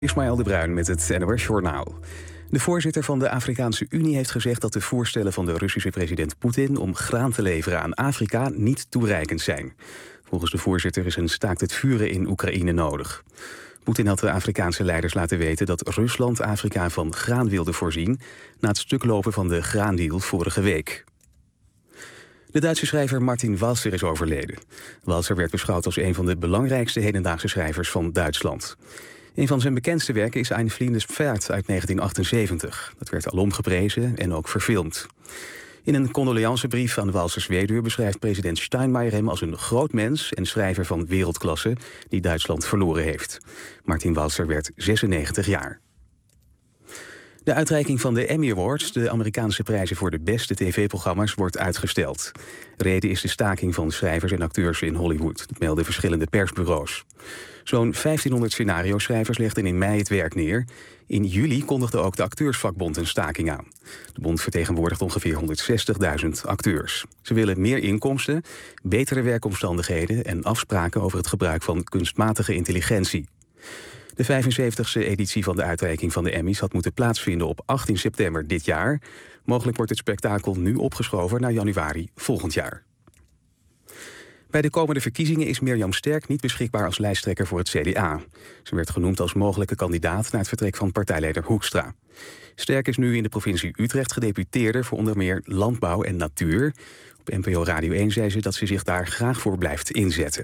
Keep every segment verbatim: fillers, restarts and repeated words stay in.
Ismaël de Bruin met het N O S-journaal. De voorzitter van de Afrikaanse Unie heeft gezegd dat de voorstellen van de Russische president Poetin om graan te leveren aan Afrika niet toereikend zijn. Volgens de voorzitter is een staakt het vuren in Oekraïne nodig. Poetin had de Afrikaanse leiders laten weten dat Rusland Afrika van graan wilde voorzien na het stuklopen van de graandeal vorige week. De Duitse schrijver Martin Walser is overleden. Walser werd beschouwd als een van de belangrijkste hedendaagse schrijvers van Duitsland. Een van zijn bekendste werken is Ein Fliehendes Pferd uit negentien achtenzeventig. Dat werd alom geprezen en ook verfilmd. In een condoleancebrief aan Walsers weduwe beschrijft president Steinmeier hem als een groot mens en schrijver van wereldklasse die Duitsland verloren heeft. Martin Walser werd zesennegentig jaar. De uitreiking van de Emmy Awards, de Amerikaanse prijzen voor de beste tv-programma's, wordt uitgesteld. Reden is de staking van schrijvers en acteurs in Hollywood, dat melden verschillende persbureaus. Zo'n vijftienhonderd scenario-schrijvers legden in mei het werk neer. In juli kondigde ook de acteursvakbond een staking aan. De bond vertegenwoordigt ongeveer honderdzestigduizend acteurs. Ze willen meer inkomsten, betere werkomstandigheden en afspraken over het gebruik van kunstmatige intelligentie. De vijfenzeventigste editie van de uitreiking van de Emmys had moeten plaatsvinden op achttien september dit jaar. Mogelijk wordt het spektakel nu opgeschoven naar januari volgend jaar. Bij de komende verkiezingen is Mirjam Sterk niet beschikbaar als lijsttrekker voor het C D A. Ze werd genoemd als mogelijke kandidaat na het vertrek van partijleider Hoekstra. Sterk is nu in de provincie Utrecht gedeputeerde voor onder meer landbouw en natuur. Op N P O Radio één zei ze dat ze zich daar graag voor blijft inzetten.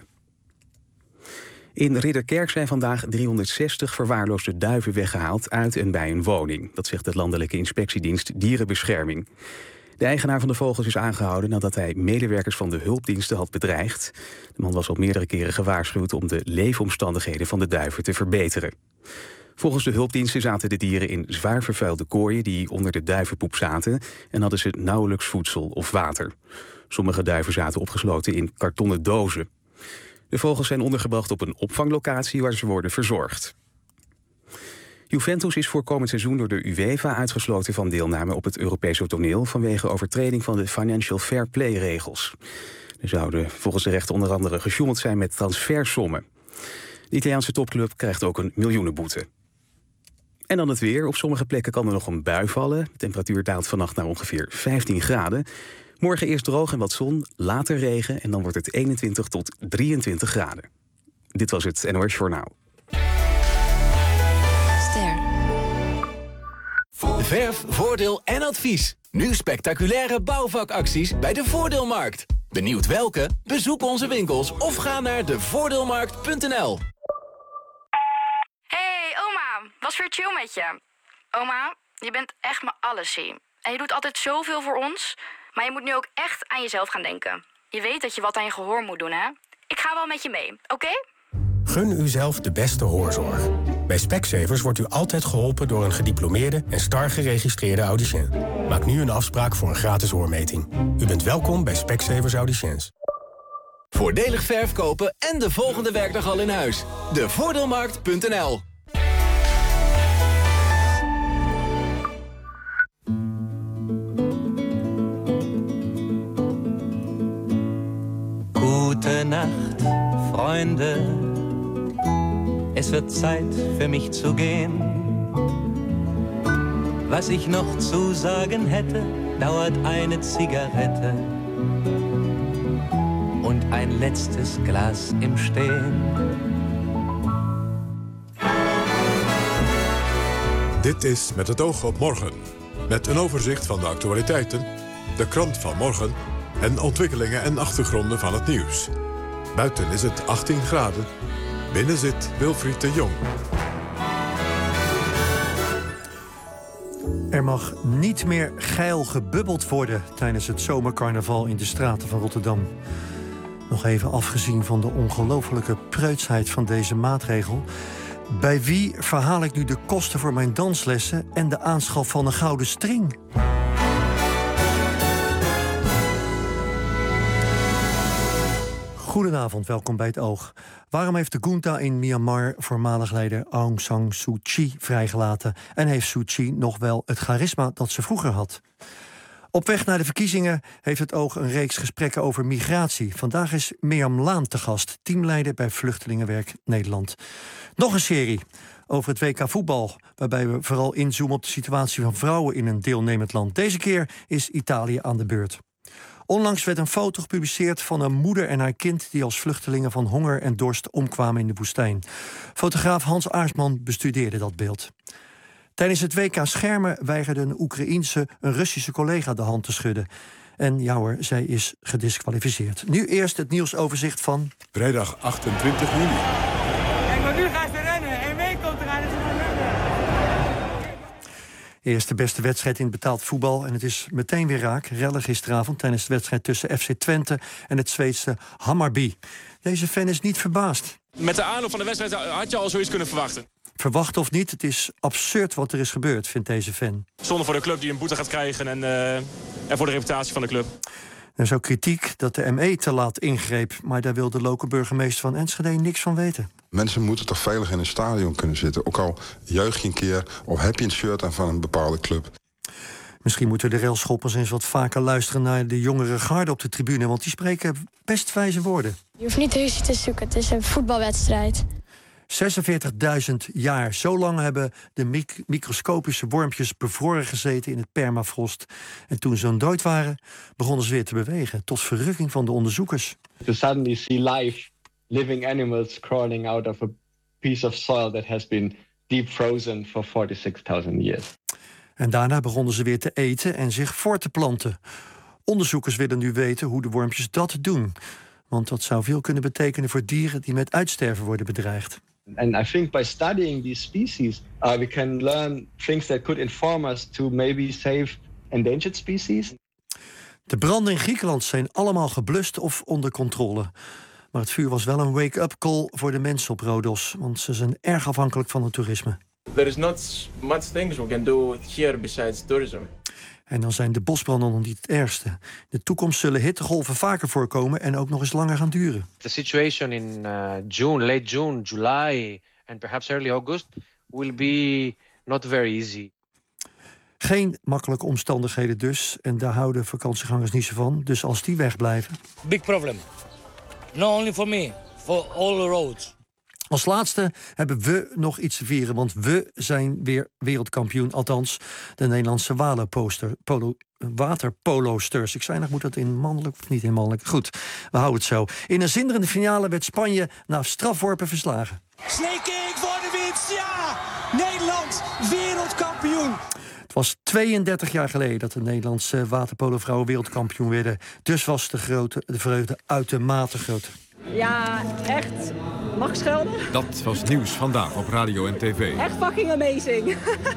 In Ridderkerk zijn vandaag driehonderdzestig verwaarloosde duiven weggehaald uit en bij een woning. Dat zegt de Landelijke Inspectiedienst Dierenbescherming. De eigenaar van de vogels is aangehouden nadat hij medewerkers van de hulpdiensten had bedreigd. De man was al meerdere keren gewaarschuwd om de leefomstandigheden van de duiven te verbeteren. Volgens de hulpdiensten zaten de dieren in zwaar vervuilde kooien die onder de duivenpoep zaten en hadden ze nauwelijks voedsel of water. Sommige duiven zaten opgesloten in kartonnen dozen. De vogels zijn ondergebracht op een opvanglocatie waar ze worden verzorgd. Juventus is voor komend seizoen door de UEFA uitgesloten van deelname op het Europese toneel vanwege overtreding van de Financial Fair Play-regels. Er zouden volgens de rechter onder andere gesjoemeld zijn met transfersommen. De Italiaanse topclub krijgt ook een miljoenenboete. En dan het weer. Op sommige plekken kan er nog een bui vallen. De temperatuur daalt vannacht naar ongeveer vijftien graden. Morgen eerst droog en wat zon, later regen en dan wordt het eenentwintig tot drieëntwintig graden. Dit was het N O S-journaal. Verf, voordeel en advies. Nu spectaculaire bouwvakacties bij de Voordeelmarkt. Benieuwd welke? Bezoek onze winkels of ga naar de voordeelmarkt punt n l. Hey oma, was weer chill met je. Oma, je bent echt mijn allesie. En je doet altijd zoveel voor ons. Maar je moet nu ook echt aan jezelf gaan denken. Je weet dat je wat aan je gehoor moet doen, hè? Ik ga wel met je mee, oké? Okay? Gun uzelf de beste hoorzorg. Bij Specsavers wordt u altijd geholpen door een gediplomeerde en star geregistreerde audiciën. Maak nu een afspraak voor een gratis hoormeting. U bent welkom bij Specsavers Audiciëns. Voordelig verf kopen en de volgende werkdag al in huis. de voordeelmarkt punt n l. Gute Nacht, Freunde. Es wird Zeit für mich zu gehen. Was ich noch zu sagen hätte, dauert eine Zigarette und ein letztes Glas im Stehen. Dit is Met het oog op morgen. Met een overzicht van de actualiteiten, de krant van morgen en ontwikkelingen en achtergronden van het nieuws. Buiten is het achttien graden. Binnen zit Wilfried de Jong. Er mag niet meer geil gebubbeld worden tijdens het zomercarnaval in de straten van Rotterdam. Nog even afgezien van de ongelofelijke preutsheid van deze maatregel. Bij wie verhaal ik nu de kosten voor mijn danslessen en de aanschaf van een gouden string? Goedenavond, welkom bij het Oog. Waarom heeft de junta in Myanmar voormalig leider Aung San Suu Kyi vrijgelaten? En heeft Suu Kyi nog wel het charisma dat ze vroeger had? Op weg naar de verkiezingen heeft het Oog een reeks gesprekken over migratie. Vandaag is Mirjam Laan te gast, teamleider bij Vluchtelingenwerk Nederland. Nog een serie over het W K voetbal, waarbij we vooral inzoomen op de situatie van vrouwen in een deelnemend land. Deze keer is Italië aan de beurt. Onlangs werd een foto gepubliceerd van een moeder en haar kind die als vluchtelingen van honger en dorst omkwamen in de woestijn. Fotograaf Hans Aarsman bestudeerde dat beeld. Tijdens het W K schermen weigerde een Oekraïense een Russische collega de hand te schudden. En ja hoor, zij is gediskwalificeerd. Nu eerst het nieuwsoverzicht van Vrijdag achtentwintig juli. Kijk, maar nu gaan ze rennen. En mee komt eraan en ze gaan rennen. Eerst de beste wedstrijd in het betaald voetbal. En het is meteen weer raak. Rellen gisteravond tijdens de wedstrijd tussen F C Twente en het Zweedse Hammarby. Deze fan is niet verbaasd. Met de aanloop van de wedstrijd had je al zoiets kunnen verwachten. Verwacht of niet, het is absurd wat er is gebeurd, vindt deze fan. Zonde voor de club die een boete gaat krijgen en, uh, en voor de reputatie van de club. Er is ook kritiek dat de M E te laat ingreep. Maar daar wil de lokale burgemeester van Enschede niks van weten. Mensen moeten toch veilig in een stadion kunnen zitten. Ook al jeug je een keer of heb je een shirt aan van een bepaalde club. Misschien moeten de railschoppers eens wat vaker luisteren naar de jongere garde op de tribune. Want die spreken best wijze woorden. Je hoeft niet ruzie te zoeken, het is een voetbalwedstrijd. zesenveertigduizend jaar. Zo lang hebben de mic- microscopische wormpjes bevroren gezeten in het permafrost. En toen ze dood waren, begonnen ze weer te bewegen. Tot verrukking van de onderzoekers. To suddenly see live, living animals crawling out of a piece of soil that has been deep frozen for forty-six thousand years. En daarna begonnen ze weer te eten en zich voor te planten. Onderzoekers willen nu weten hoe de wormpjes dat doen. Want dat zou veel kunnen betekenen voor dieren die met uitsterven worden bedreigd. And I think by studying these species, uh, we can learn things that could inform us to maybe save endangered species. De branden in Griekenland zijn allemaal geblust of onder controle. Maar het vuur was wel een wake-up call voor de mensen op Rodos. Want ze zijn erg afhankelijk van het toerisme. There is not much things we can do here besides tourism. En dan zijn de bosbranden nog niet het ergste. In de toekomst zullen hittegolven vaker voorkomen en ook nog eens langer gaan duren. The situation in uh, June, late June, July and perhaps early August will be not very easy. Geen makkelijke omstandigheden dus. En daar houden vakantiegangers niet zo van. Dus als die wegblijven. Big problem. Not only for me, for all the roads. Als laatste hebben we nog iets te vieren, want we zijn weer wereldkampioen. Althans, de Nederlandse waterpolosters. Ik zei nog, moet dat in mannelijk of niet in mannelijk? Goed, we houden het zo. In een zinderende finale werd Spanje na strafworpen verslagen. Sneaking voor de winst, ja! Nederland, wereldkampioen! Het was tweeëndertig jaar geleden dat de Nederlandse waterpolovrouwen wereldkampioen werden. Dus was de, grote, de vreugde uitermate groot. Ja, echt. Mag ik schelden? Dat was nieuws vandaag op radio en tv. Echt fucking amazing.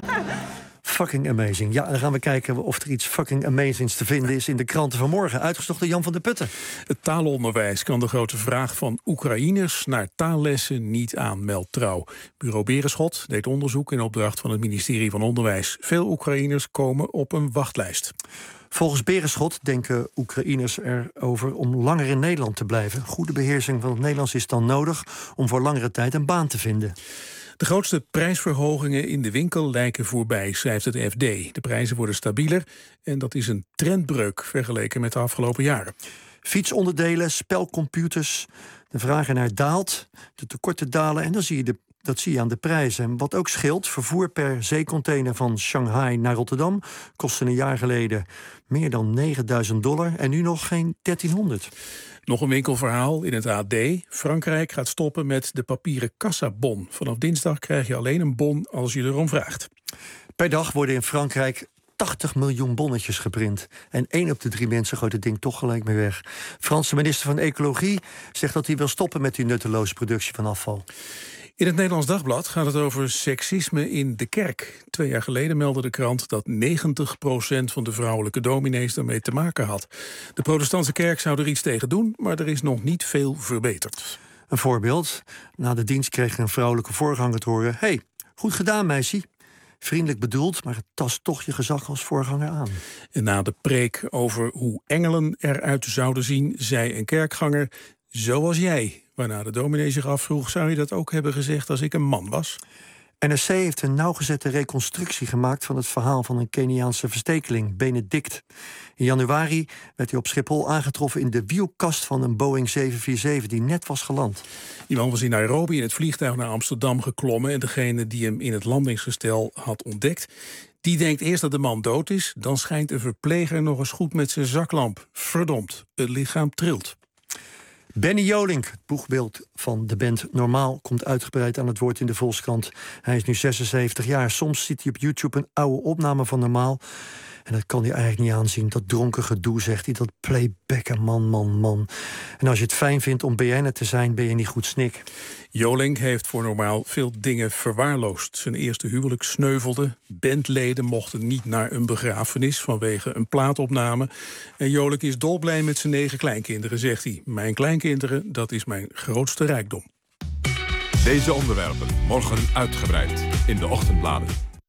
Fucking amazing. Ja, dan gaan we kijken of er iets fucking amazings te vinden is in de kranten van morgen. Uitgezocht door Jan van der Putten. Het taalonderwijs kan de grote vraag van Oekraïners naar taallessen niet aan, meldt Trouw. Bureau Berenschot deed onderzoek in opdracht van het ministerie van Onderwijs. Veel Oekraïners komen op een wachtlijst. Volgens Berenschot denken Oekraïners erover om langer in Nederland te blijven. Goede beheersing van het Nederlands is dan nodig om voor langere tijd een baan te vinden. De grootste prijsverhogingen in de winkel lijken voorbij, schrijft het F D. De prijzen worden stabieler en dat is een trendbreuk vergeleken met de afgelopen jaren. Fietsonderdelen, spelcomputers, de vraag ernaar daalt, de tekorten dalen en dan zie je de Dat zie je aan de prijzen. En wat ook scheelt, vervoer per zeecontainer van Shanghai naar Rotterdam kostte een jaar geleden meer dan negenduizend dollar en nu nog geen dertienhonderd. Nog een winkelverhaal in het A D. Frankrijk gaat stoppen met de papieren kassabon. Vanaf dinsdag krijg je alleen een bon als je erom vraagt. Per dag worden in Frankrijk tachtig miljoen bonnetjes geprint. En één op de drie mensen gooit het ding toch gelijk mee weg. Franse minister van Ecologie zegt dat hij wil stoppen met die nutteloze productie van afval. In het Nederlands Dagblad gaat het over seksisme in de kerk. Twee jaar geleden meldde de krant dat negentig procent van de vrouwelijke dominees daarmee te maken had. De protestantse kerk zou er iets tegen doen, maar er is nog niet veel verbeterd. Een voorbeeld. Na de dienst kreeg een vrouwelijke voorganger te horen: hey, goed gedaan, meisje. Vriendelijk bedoeld, maar het tast toch je gezag als voorganger aan. En na de preek over hoe engelen eruit zouden zien, zei een kerkganger: zoals jij. Waarna de dominee zich afvroeg: zou je dat ook hebben gezegd als ik een man was? N R C heeft een nauwgezette reconstructie gemaakt van het verhaal van een Keniaanse verstekeling, Benedict. In januari werd hij op Schiphol aangetroffen in de wielkast van een Boeing zeven vier zeven die net was geland. Die man was in Nairobi in het vliegtuig naar Amsterdam geklommen en degene die hem in het landingsgestel had ontdekt, die denkt eerst dat de man dood is, dan schijnt een verpleger nog eens goed met zijn zaklamp. Verdomd, het lichaam trilt. Benny Jolink, het boegbeeld van de band Normaal, komt uitgebreid aan het woord in de Volkskrant. Hij is nu zesenzeventig jaar. Soms ziet hij op YouTube een oude opname van Normaal. En dat kan hij eigenlijk niet aanzien. Dat dronken gedoe, zegt hij. Dat playbacken, man, man, man. En als je het fijn vindt om B N'er te zijn, ben je niet goed snik. Jolink heeft voor Normaal veel dingen verwaarloosd. Zijn eerste huwelijk sneuvelde. Bandleden mochten niet naar een begrafenis vanwege een plaatopname. En Jolink is dolblij met zijn negen kleinkinderen, zegt hij. Mijn kleinkinderen, dat is mijn grootste rijkdom. Deze onderwerpen morgen uitgebreid in de ochtendbladen.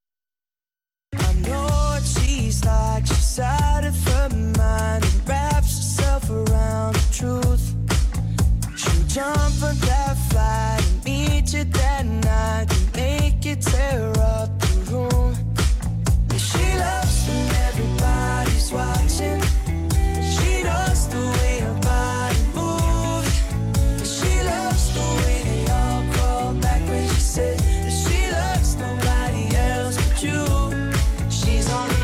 She's like she's out of her mind and wraps herself around the truth. She'll jump on that flight and meet you that night and make you tear up the room. And she loves when everybody's watching. She knows the way her body moves. And she loves the way they all crawl back when she said that she loves nobody else but you. She's on the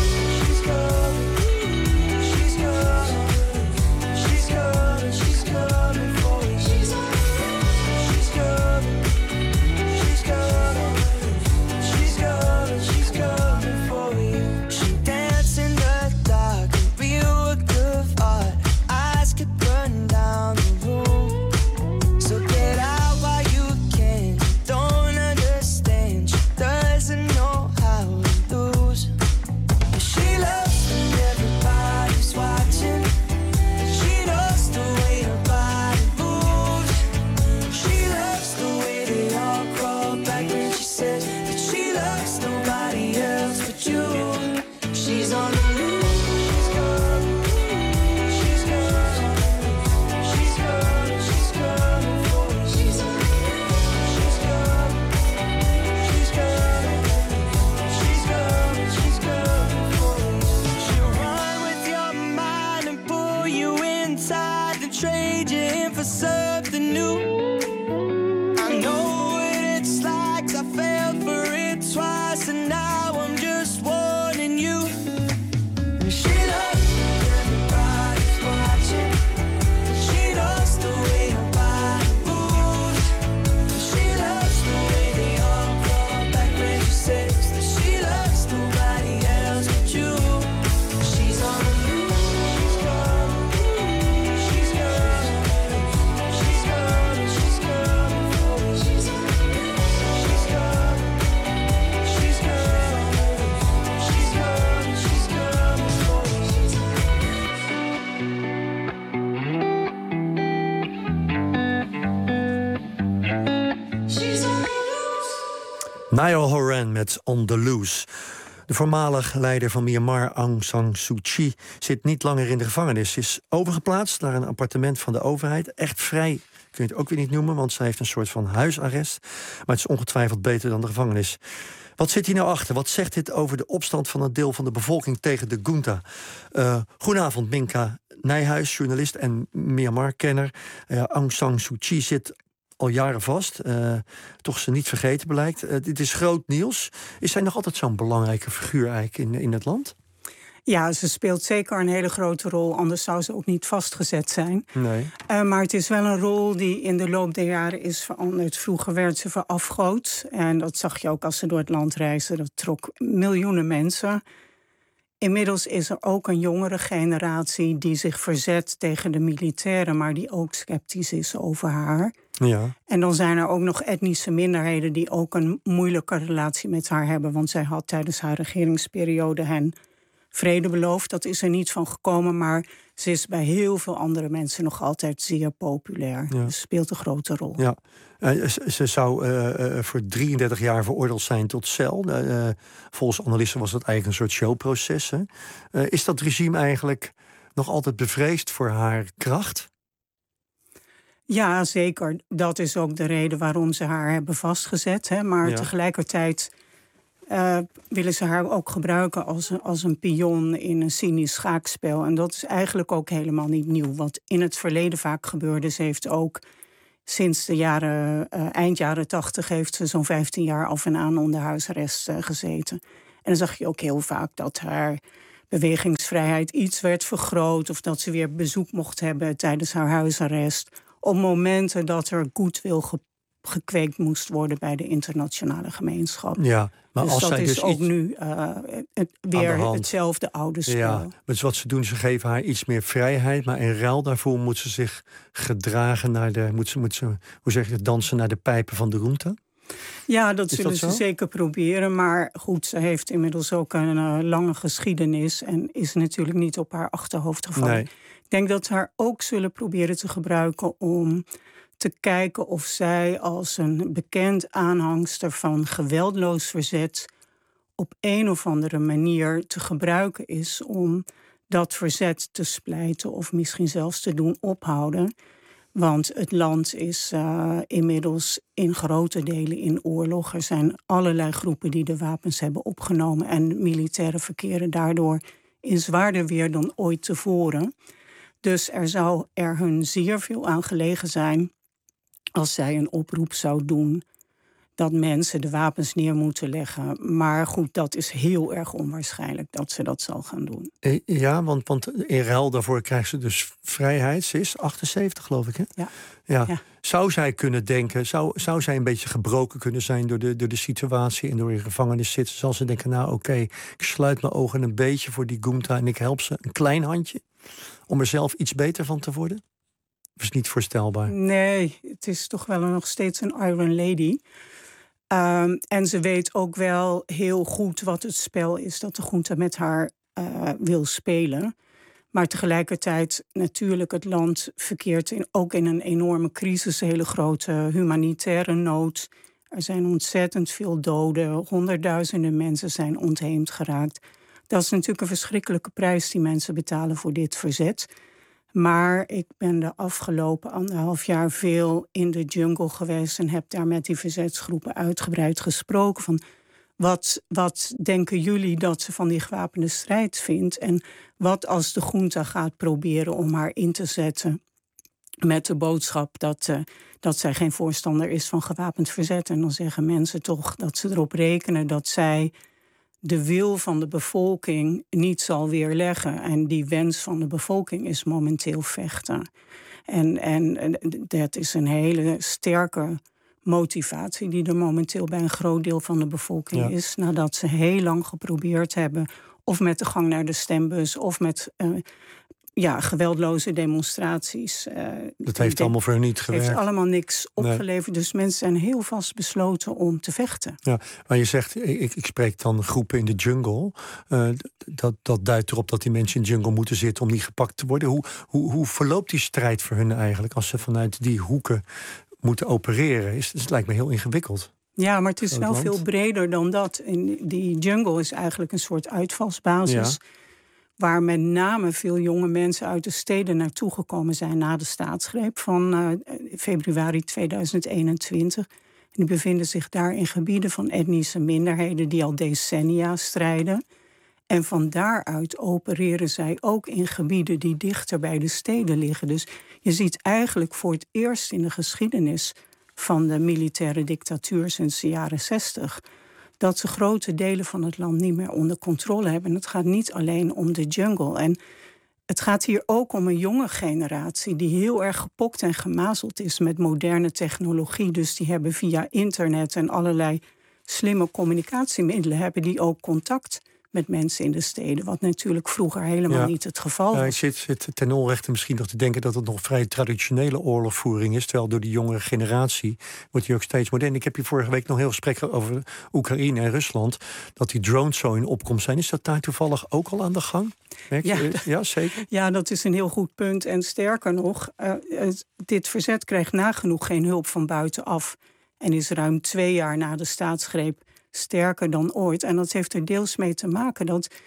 Niall Horan met On The Loose. De voormalig leider van Myanmar, Aung San Suu Kyi, zit niet langer in de gevangenis. Ze is overgeplaatst naar een appartement van de overheid. Echt vrij kun je het ook weer niet noemen, want ze heeft een soort van huisarrest. Maar het is ongetwijfeld beter dan de gevangenis. Wat zit hier nou achter? Wat zegt dit over de opstand van een deel van de bevolking tegen de junta? Uh, goedenavond, Minka Nijhuis, journalist en Myanmar-kenner. Uh, Aung San Suu Kyi zit al jaren vast. Uh, toch ze niet vergeten blijkt. Uh, dit is groot nieuws. Is zij nog altijd zo'n belangrijke figuur eigenlijk in, in het land? Ja, ze speelt zeker een hele grote rol. Anders zou ze ook niet vastgezet zijn. Nee. Uh, maar het is wel een rol die in de loop der jaren is veranderd. Vroeger werd ze verafgood. En dat zag je ook als ze door het land reisde. Dat trok miljoenen mensen. Inmiddels is er ook een jongere generatie die zich verzet tegen de militairen, maar die ook sceptisch is over haar. Ja. En dan zijn er ook nog etnische minderheden die ook een moeilijke relatie met haar hebben. Want zij had tijdens haar regeringsperiode hen vrede beloofd. Dat is er niet van gekomen, maar ze is bij heel veel andere mensen nog altijd zeer populair. Ja. Dus speelt een grote rol. Ja. Uh, ze zou uh, uh, voor drieëndertig jaar veroordeeld zijn tot cel. Uh, volgens analisten was dat eigenlijk een soort showproces. Hè? Uh, is dat regime eigenlijk nog altijd bevreesd voor haar kracht? Ja, zeker. Dat is ook de reden waarom ze haar hebben vastgezet. Hè. Maar ja. tegelijkertijd uh, willen ze haar ook gebruiken als een, als een pion in een cynisch schaakspel. En dat is eigenlijk ook helemaal niet nieuw. Wat in het verleden vaak gebeurde. Ze heeft ook sinds de jaren, uh, eind jaren tachtig heeft ze zo'n vijftien jaar af en aan onder huisarrest uh, gezeten. En dan zag je ook heel vaak dat haar bewegingsvrijheid iets werd vergroot, of dat ze weer bezoek mocht hebben tijdens haar huisarrest, op momenten dat er goodwill ge- gekweekt moest worden bij de internationale gemeenschap. Ja, maar dus als dat zij is dus ook iets nu uh, het, weer hetzelfde oude spel. Ja, dus wat ze doen, ze geven haar iets meer vrijheid, maar in ruil daarvoor moet ze zich gedragen naar de, moet ze, moet ze, hoe zeg je het, dansen naar de pijpen van de Junta? Ja, dat is zullen dat ze zeker proberen. Maar goed, ze heeft inmiddels ook een uh, lange geschiedenis en is natuurlijk niet op haar achterhoofd gevallen. Nee. Ik denk dat ze haar ook zullen proberen te gebruiken om te kijken of zij als een bekend aanhangster van geweldloos verzet op een of andere manier te gebruiken is om dat verzet te splijten of misschien zelfs te doen ophouden. Want het land is uh, inmiddels in grote delen in oorlog. Er zijn allerlei groepen die de wapens hebben opgenomen en militairen verkeren daardoor in zwaarder weer dan ooit tevoren. Dus er zou er hun zeer veel aan gelegen zijn als zij een oproep zou doen dat mensen de wapens neer moeten leggen. Maar goed, dat is heel erg onwaarschijnlijk dat ze dat zal gaan doen. Ja, want, want in ruil daarvoor krijgt ze dus vrijheid. Ze is achtenzeventig, geloof ik, hè? Ja. Ja. Ja. Zou zij kunnen denken, zou, zou zij een beetje gebroken kunnen zijn door de, door de situatie en door in gevangenis zitten? Zal ze denken, nou oké, okay, ik sluit mijn ogen een beetje voor die Junta en ik help ze een klein handje om er zelf iets beter van te worden? Dat is niet voorstelbaar. Nee, het is toch wel nog steeds een Iron Lady. Um, en ze weet ook wel heel goed wat het spel is dat de Junta met haar uh, wil spelen. Maar tegelijkertijd natuurlijk het land verkeert in, ook in een enorme crisis, een hele grote humanitaire nood. Er zijn ontzettend veel doden, honderdduizenden mensen zijn ontheemd geraakt. Dat is natuurlijk een verschrikkelijke prijs die mensen betalen voor dit verzet. Maar ik ben de afgelopen anderhalf jaar veel in de jungle geweest en heb daar met die verzetsgroepen uitgebreid gesproken van wat, wat denken jullie dat ze van die gewapende strijd vindt en wat als de Junta gaat proberen om haar in te zetten met de boodschap dat, uh, dat zij geen voorstander is van gewapend verzet. En dan zeggen mensen toch dat ze erop rekenen dat zij de wil van de bevolking niet zal weerleggen. En die wens van de bevolking is momenteel vechten. En, en, en dat is een hele sterke motivatie die er momenteel bij een groot deel van de bevolking ja. is. Nadat ze heel lang geprobeerd hebben, of met de gang naar de stembus, of met uh, ja, geweldloze demonstraties. Uh, dat heeft allemaal voor hen niet gewerkt. Het heeft allemaal niks opgeleverd. Nee. Dus mensen zijn heel vast besloten om te vechten. Ja, maar je zegt, ik, ik spreek dan groepen in de jungle. Uh, dat, dat duidt erop dat die mensen in de jungle moeten zitten om niet gepakt te worden. Hoe, hoe, hoe verloopt die strijd voor hun eigenlijk als ze vanuit die hoeken moeten opereren? Is, het lijkt me heel ingewikkeld. Ja, maar het is het wel land. veel breder dan dat. In die jungle is eigenlijk een soort uitvalsbasis. Ja. Waar met name veel jonge mensen uit de steden naartoe gekomen zijn na de staatsgreep van uh, februari tweeduizend eenentwintig. En die bevinden zich daar in gebieden van etnische minderheden die al decennia strijden. En van daaruit opereren zij ook in gebieden die dichter bij de steden liggen. Dus je ziet eigenlijk voor het eerst in de geschiedenis van de militaire dictatuur sinds de jaren zestig... dat ze grote delen van het land niet meer onder controle hebben. En het gaat niet alleen om de jungle. En het gaat hier ook om een jonge generatie die heel erg gepokt en gemazeld is met moderne technologie. Dus die hebben via internet en allerlei slimme communicatiemiddelen hebben die ook contact met mensen in de steden. Wat natuurlijk vroeger helemaal ja. niet het geval was. Ja, ik zit, zit ten onrechte misschien nog te denken dat het nog vrij traditionele oorlogvoering is. Terwijl door die jongere generatie wordt die ook steeds modern. Ik heb je vorige week nog heel gesprek over Oekraïne en Rusland. Dat die drones zo in opkomst zijn. Is dat daar toevallig ook al aan de gang? Merk je? Ja. ja, zeker. Ja, dat is een heel goed punt. En sterker nog, uh, dit verzet krijgt nagenoeg geen hulp van buitenaf. En is ruim twee jaar na de staatsgreep sterker dan ooit. En dat heeft er deels mee te maken dat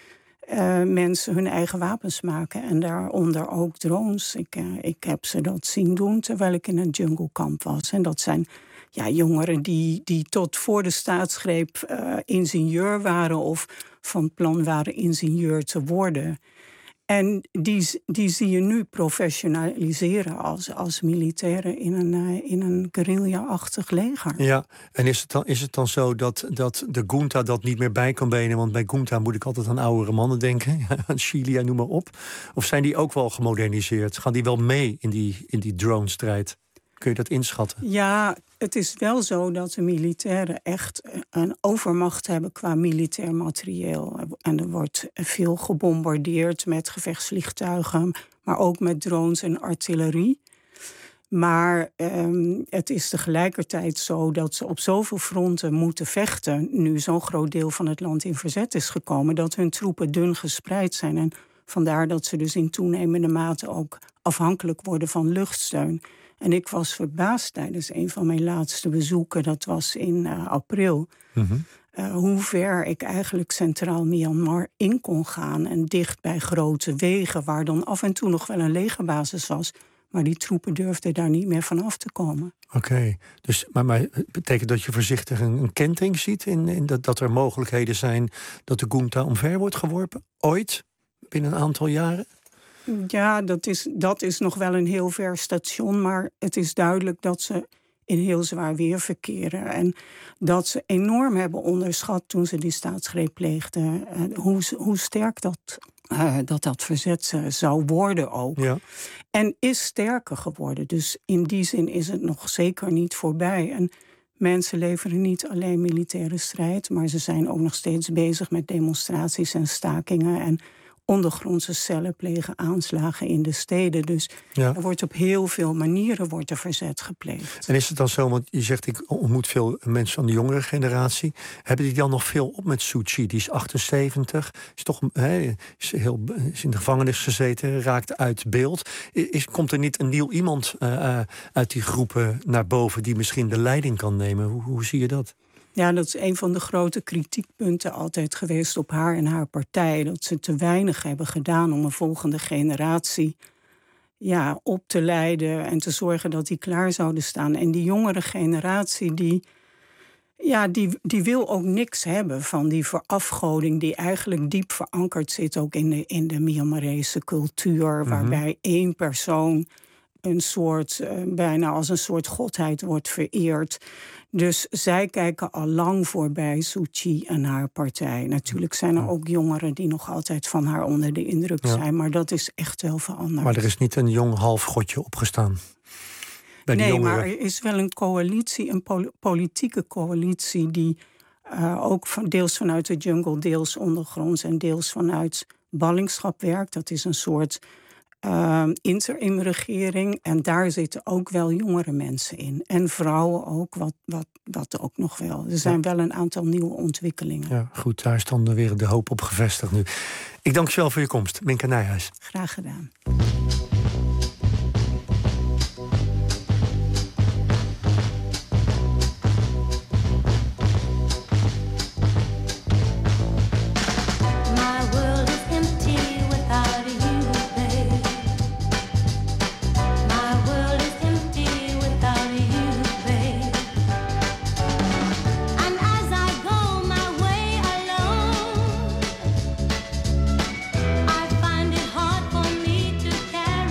uh, mensen hun eigen wapens maken. En daaronder ook drones. Ik, uh, ik heb ze dat zien doen terwijl ik in een junglekamp was. En dat zijn ja, jongeren die, die tot voor de staatsgreep uh, ingenieur waren of van plan waren ingenieur te worden. En die, die zie je nu professionaliseren als, als militairen in een, uh, in een guerrilla-achtig leger. Ja, en is het dan, is het dan zo dat, dat de Junta dat niet meer bij kan benen? Want bij Junta moet ik altijd aan oudere mannen denken. Aan Chili, noem maar op. Of zijn die ook wel gemoderniseerd? Gaan die wel mee in die, in die drone-strijd? Kun je dat inschatten? Ja, het is wel zo dat de militairen echt een overmacht hebben qua militair materieel. En er wordt veel gebombardeerd met gevechtsvliegtuigen, maar ook met drones en artillerie. Maar um, het is tegelijkertijd zo dat ze op zoveel fronten moeten vechten, nu zo'n groot deel van het land in verzet is gekomen, dat hun troepen dun gespreid zijn. En vandaar dat ze dus in toenemende mate ook afhankelijk worden van luchtsteun. En ik was verbaasd tijdens een van mijn laatste bezoeken, dat was in uh, april, mm-hmm. uh, hoe ver ik eigenlijk centraal Myanmar in kon gaan. En dicht bij grote wegen, waar dan af en toe nog wel een legerbasis was. Maar die troepen durfden daar niet meer van af te komen. Oké, okay. dus, maar, maar het betekent dat je voorzichtig een, een kentering ziet in, in dat, dat er mogelijkheden zijn dat de Junta omver wordt geworpen? Ooit? Binnen een aantal jaren? Ja, dat is, dat is nog wel een heel ver station. Maar het is duidelijk dat ze in heel zwaar weer verkeren. En dat ze enorm hebben onderschat toen ze die staatsgreep pleegden. Uh, hoe, hoe sterk dat, uh, dat, dat verzet uh, zou worden ook. Ja. En is sterker geworden. Dus in die zin is het nog zeker niet voorbij. En mensen leveren niet alleen militaire strijd, maar ze zijn ook nog steeds bezig met demonstraties en stakingen en ondergrondse cellen plegen aanslagen in de steden. Dus ja. er wordt op heel veel manieren wordt er verzet gepleegd. En is het dan zo, want je zegt ik ontmoet veel mensen van de jongere generatie. Hebben die dan nog veel op met Suu Kyi? Die is achtenzeventig, is toch he, is heel is in de gevangenis gezeten, raakt uit beeld. Is, komt er niet een nieuw iemand uh, uit die groepen naar boven die misschien de leiding kan nemen? Hoe, hoe zie je dat? Ja, dat is een van de grote kritiekpunten altijd geweest op haar en haar partij. Dat ze te weinig hebben gedaan om een volgende generatie ja, op te leiden en te zorgen dat die klaar zouden staan. En die jongere generatie, die, ja, die, die wil ook niks hebben van die verafgoding die eigenlijk diep verankerd zit ook in de, in de Myanmarese cultuur, mm-hmm. waarbij één persoon een soort, uh, bijna als een soort godheid wordt vereerd. Dus zij kijken al lang voorbij Suu Kyi en haar partij. Natuurlijk zijn er ook jongeren die nog altijd van haar onder de indruk ja. zijn, maar dat is echt wel veranderd. Maar er is niet een jong halfgodje opgestaan bij die nee, jongeren. Maar er is wel een coalitie, een pol- politieke coalitie die uh, ook van, deels vanuit de jungle, deels ondergronds en deels vanuit ballingschap werkt. Dat is een soort Uh, interim-regering. En daar zitten ook wel jongere mensen in. En vrouwen ook, wat, wat, wat ook nog wel. Er zijn ja. wel een aantal nieuwe ontwikkelingen. Ja, goed, daar is dan weer de hoop op gevestigd nu. Ik dank je wel voor je komst, Minke Nijhuis. Graag gedaan. Carry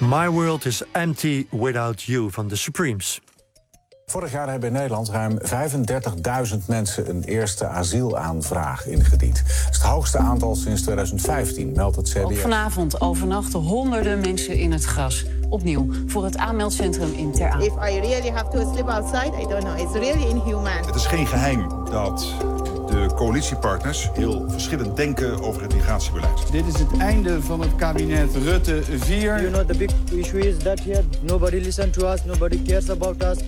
My World is Empty Without You van The Supremes. Vorig jaar hebben in Nederland ruim vijfendertigduizend mensen een eerste asielaanvraag ingediend. Dat is het hoogste aantal sinds tweeduizend vijftien, meldt het C D S. Ook vanavond overnachten honderden mensen in het gras. Opnieuw voor het aanmeldcentrum in Ter Apel. If I really have to sleep outside, I don't know. It's really inhuman. Het is geen geheim dat de coalitiepartners heel verschillend denken over het migratiebeleid. Dit is het einde van het kabinet Rutte vier. You know the big issue is that here nobody listens to us, nobody cares about us.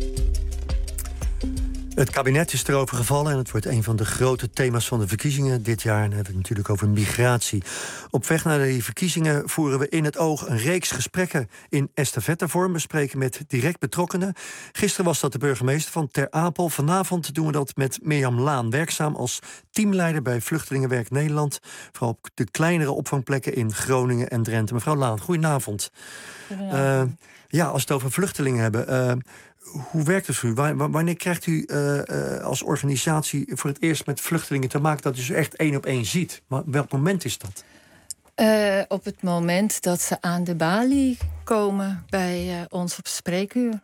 Het kabinet is erover gevallen en het wordt een van de grote thema's van de verkiezingen dit jaar. En dan hebben we het natuurlijk over migratie. Op weg naar die verkiezingen voeren we in het oog een reeks gesprekken in estafettevorm. We spreken met direct betrokkenen. Gisteren was dat de burgemeester van Ter Apel. Vanavond doen we dat met Mirjam Laan, werkzaam als teamleider bij Vluchtelingenwerk Nederland. Vooral op de kleinere opvangplekken in Groningen en Drenthe. Mevrouw Laan, goedenavond. Goedenavond. Uh, ja, als we het over vluchtelingen hebben. Uh, Hoe werkt het voor u? Wanneer krijgt u uh, uh, als organisatie voor het eerst met vluchtelingen te maken dat u ze echt één op één ziet? Maar welk moment is dat? Uh, op het moment dat ze aan de balie komen bij uh, ons op spreekuur.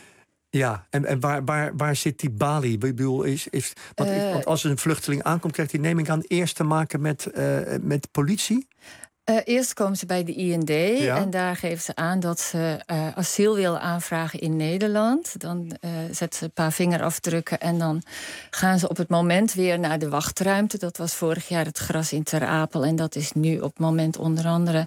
Ja, en, en waar, waar, waar zit die balie? Ik bedoel, is, is, want, uh, want als een vluchteling aankomt, krijgt hij, neem ik aan, eerst te maken met, uh, met politie? Uh, eerst komen ze bij de I N D ja. en daar geven ze aan dat ze uh, asiel willen aanvragen in Nederland. Dan uh, zetten ze een paar vingerafdrukken en dan gaan ze op het moment weer naar de wachtruimte. Dat was vorig jaar het gras in Ter Apel en dat is nu op het moment onder andere,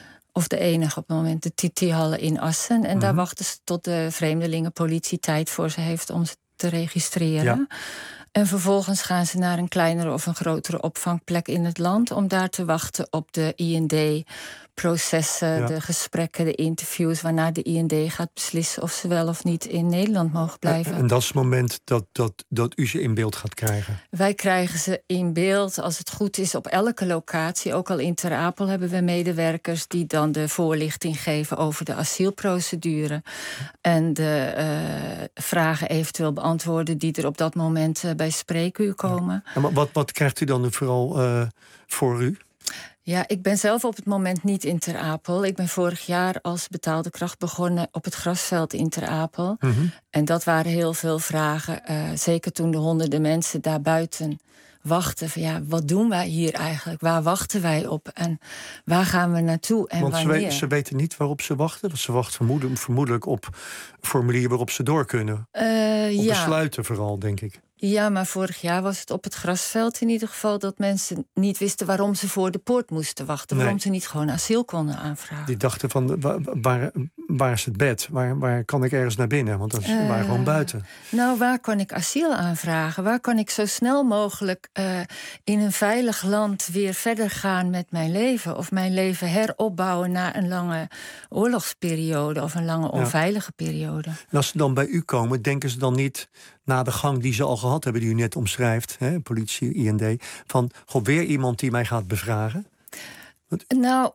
of de enige op het moment, de Titi-hallen in Assen. En mm-hmm. daar wachten ze tot de vreemdelingenpolitie tijd voor ze heeft om ze te registreren. Ja. En vervolgens gaan ze naar een kleinere of een grotere opvangplek in het land om daar te wachten op de I N D-processen, ja. de gesprekken, de interviews, waarna de I N D gaat beslissen of ze wel of niet in Nederland mogen blijven. En dat is het moment dat, dat, dat u ze in beeld gaat krijgen? Wij krijgen ze in beeld, als het goed is, op elke locatie. Ook al in Ter Apel hebben we medewerkers die dan de voorlichting geven over de asielprocedure en de uh, vragen eventueel beantwoorden die er op dat moment uh, bij spreekuur komen. Ja. En wat, wat krijgt u dan vooral uh, voor u? Ja, ik ben zelf op het moment niet in Ter Apel. Ik ben vorig jaar als betaalde kracht begonnen op het grasveld in Ter Apel. Mm-hmm. En dat waren heel veel vragen. Uh, zeker toen de honderden mensen daar buiten wachten. Van ja, wat doen wij hier eigenlijk? Waar wachten wij op? En waar gaan we naartoe? En Want wanneer? Ze, we, ze weten niet waarop ze wachten. Want ze wachten vermoedelijk, vermoedelijk op een formulier waarop ze door kunnen. Uh, op ja. besluiten vooral, denk ik. Ja, maar vorig jaar was het op het grasveld in ieder geval dat mensen niet wisten waarom ze voor de poort moesten wachten. Nee. Waarom ze niet gewoon asiel konden aanvragen. Die dachten van, waar, waar, waar is het bed? Waar, waar kan ik ergens naar binnen? Want dat is uh, waar gewoon buiten. Nou, waar kan ik asiel aanvragen? Waar kan ik zo snel mogelijk uh, in een veilig land weer verder gaan met mijn leven? Of mijn leven heropbouwen na een lange oorlogsperiode of een lange onveilige ja. periode? En als ze dan bij u komen, denken ze dan niet na de gang die ze al gehad hebben, die u net omschrijft, hè, politie, I N D, van, goh, weer iemand die mij gaat bevragen? Want, nou,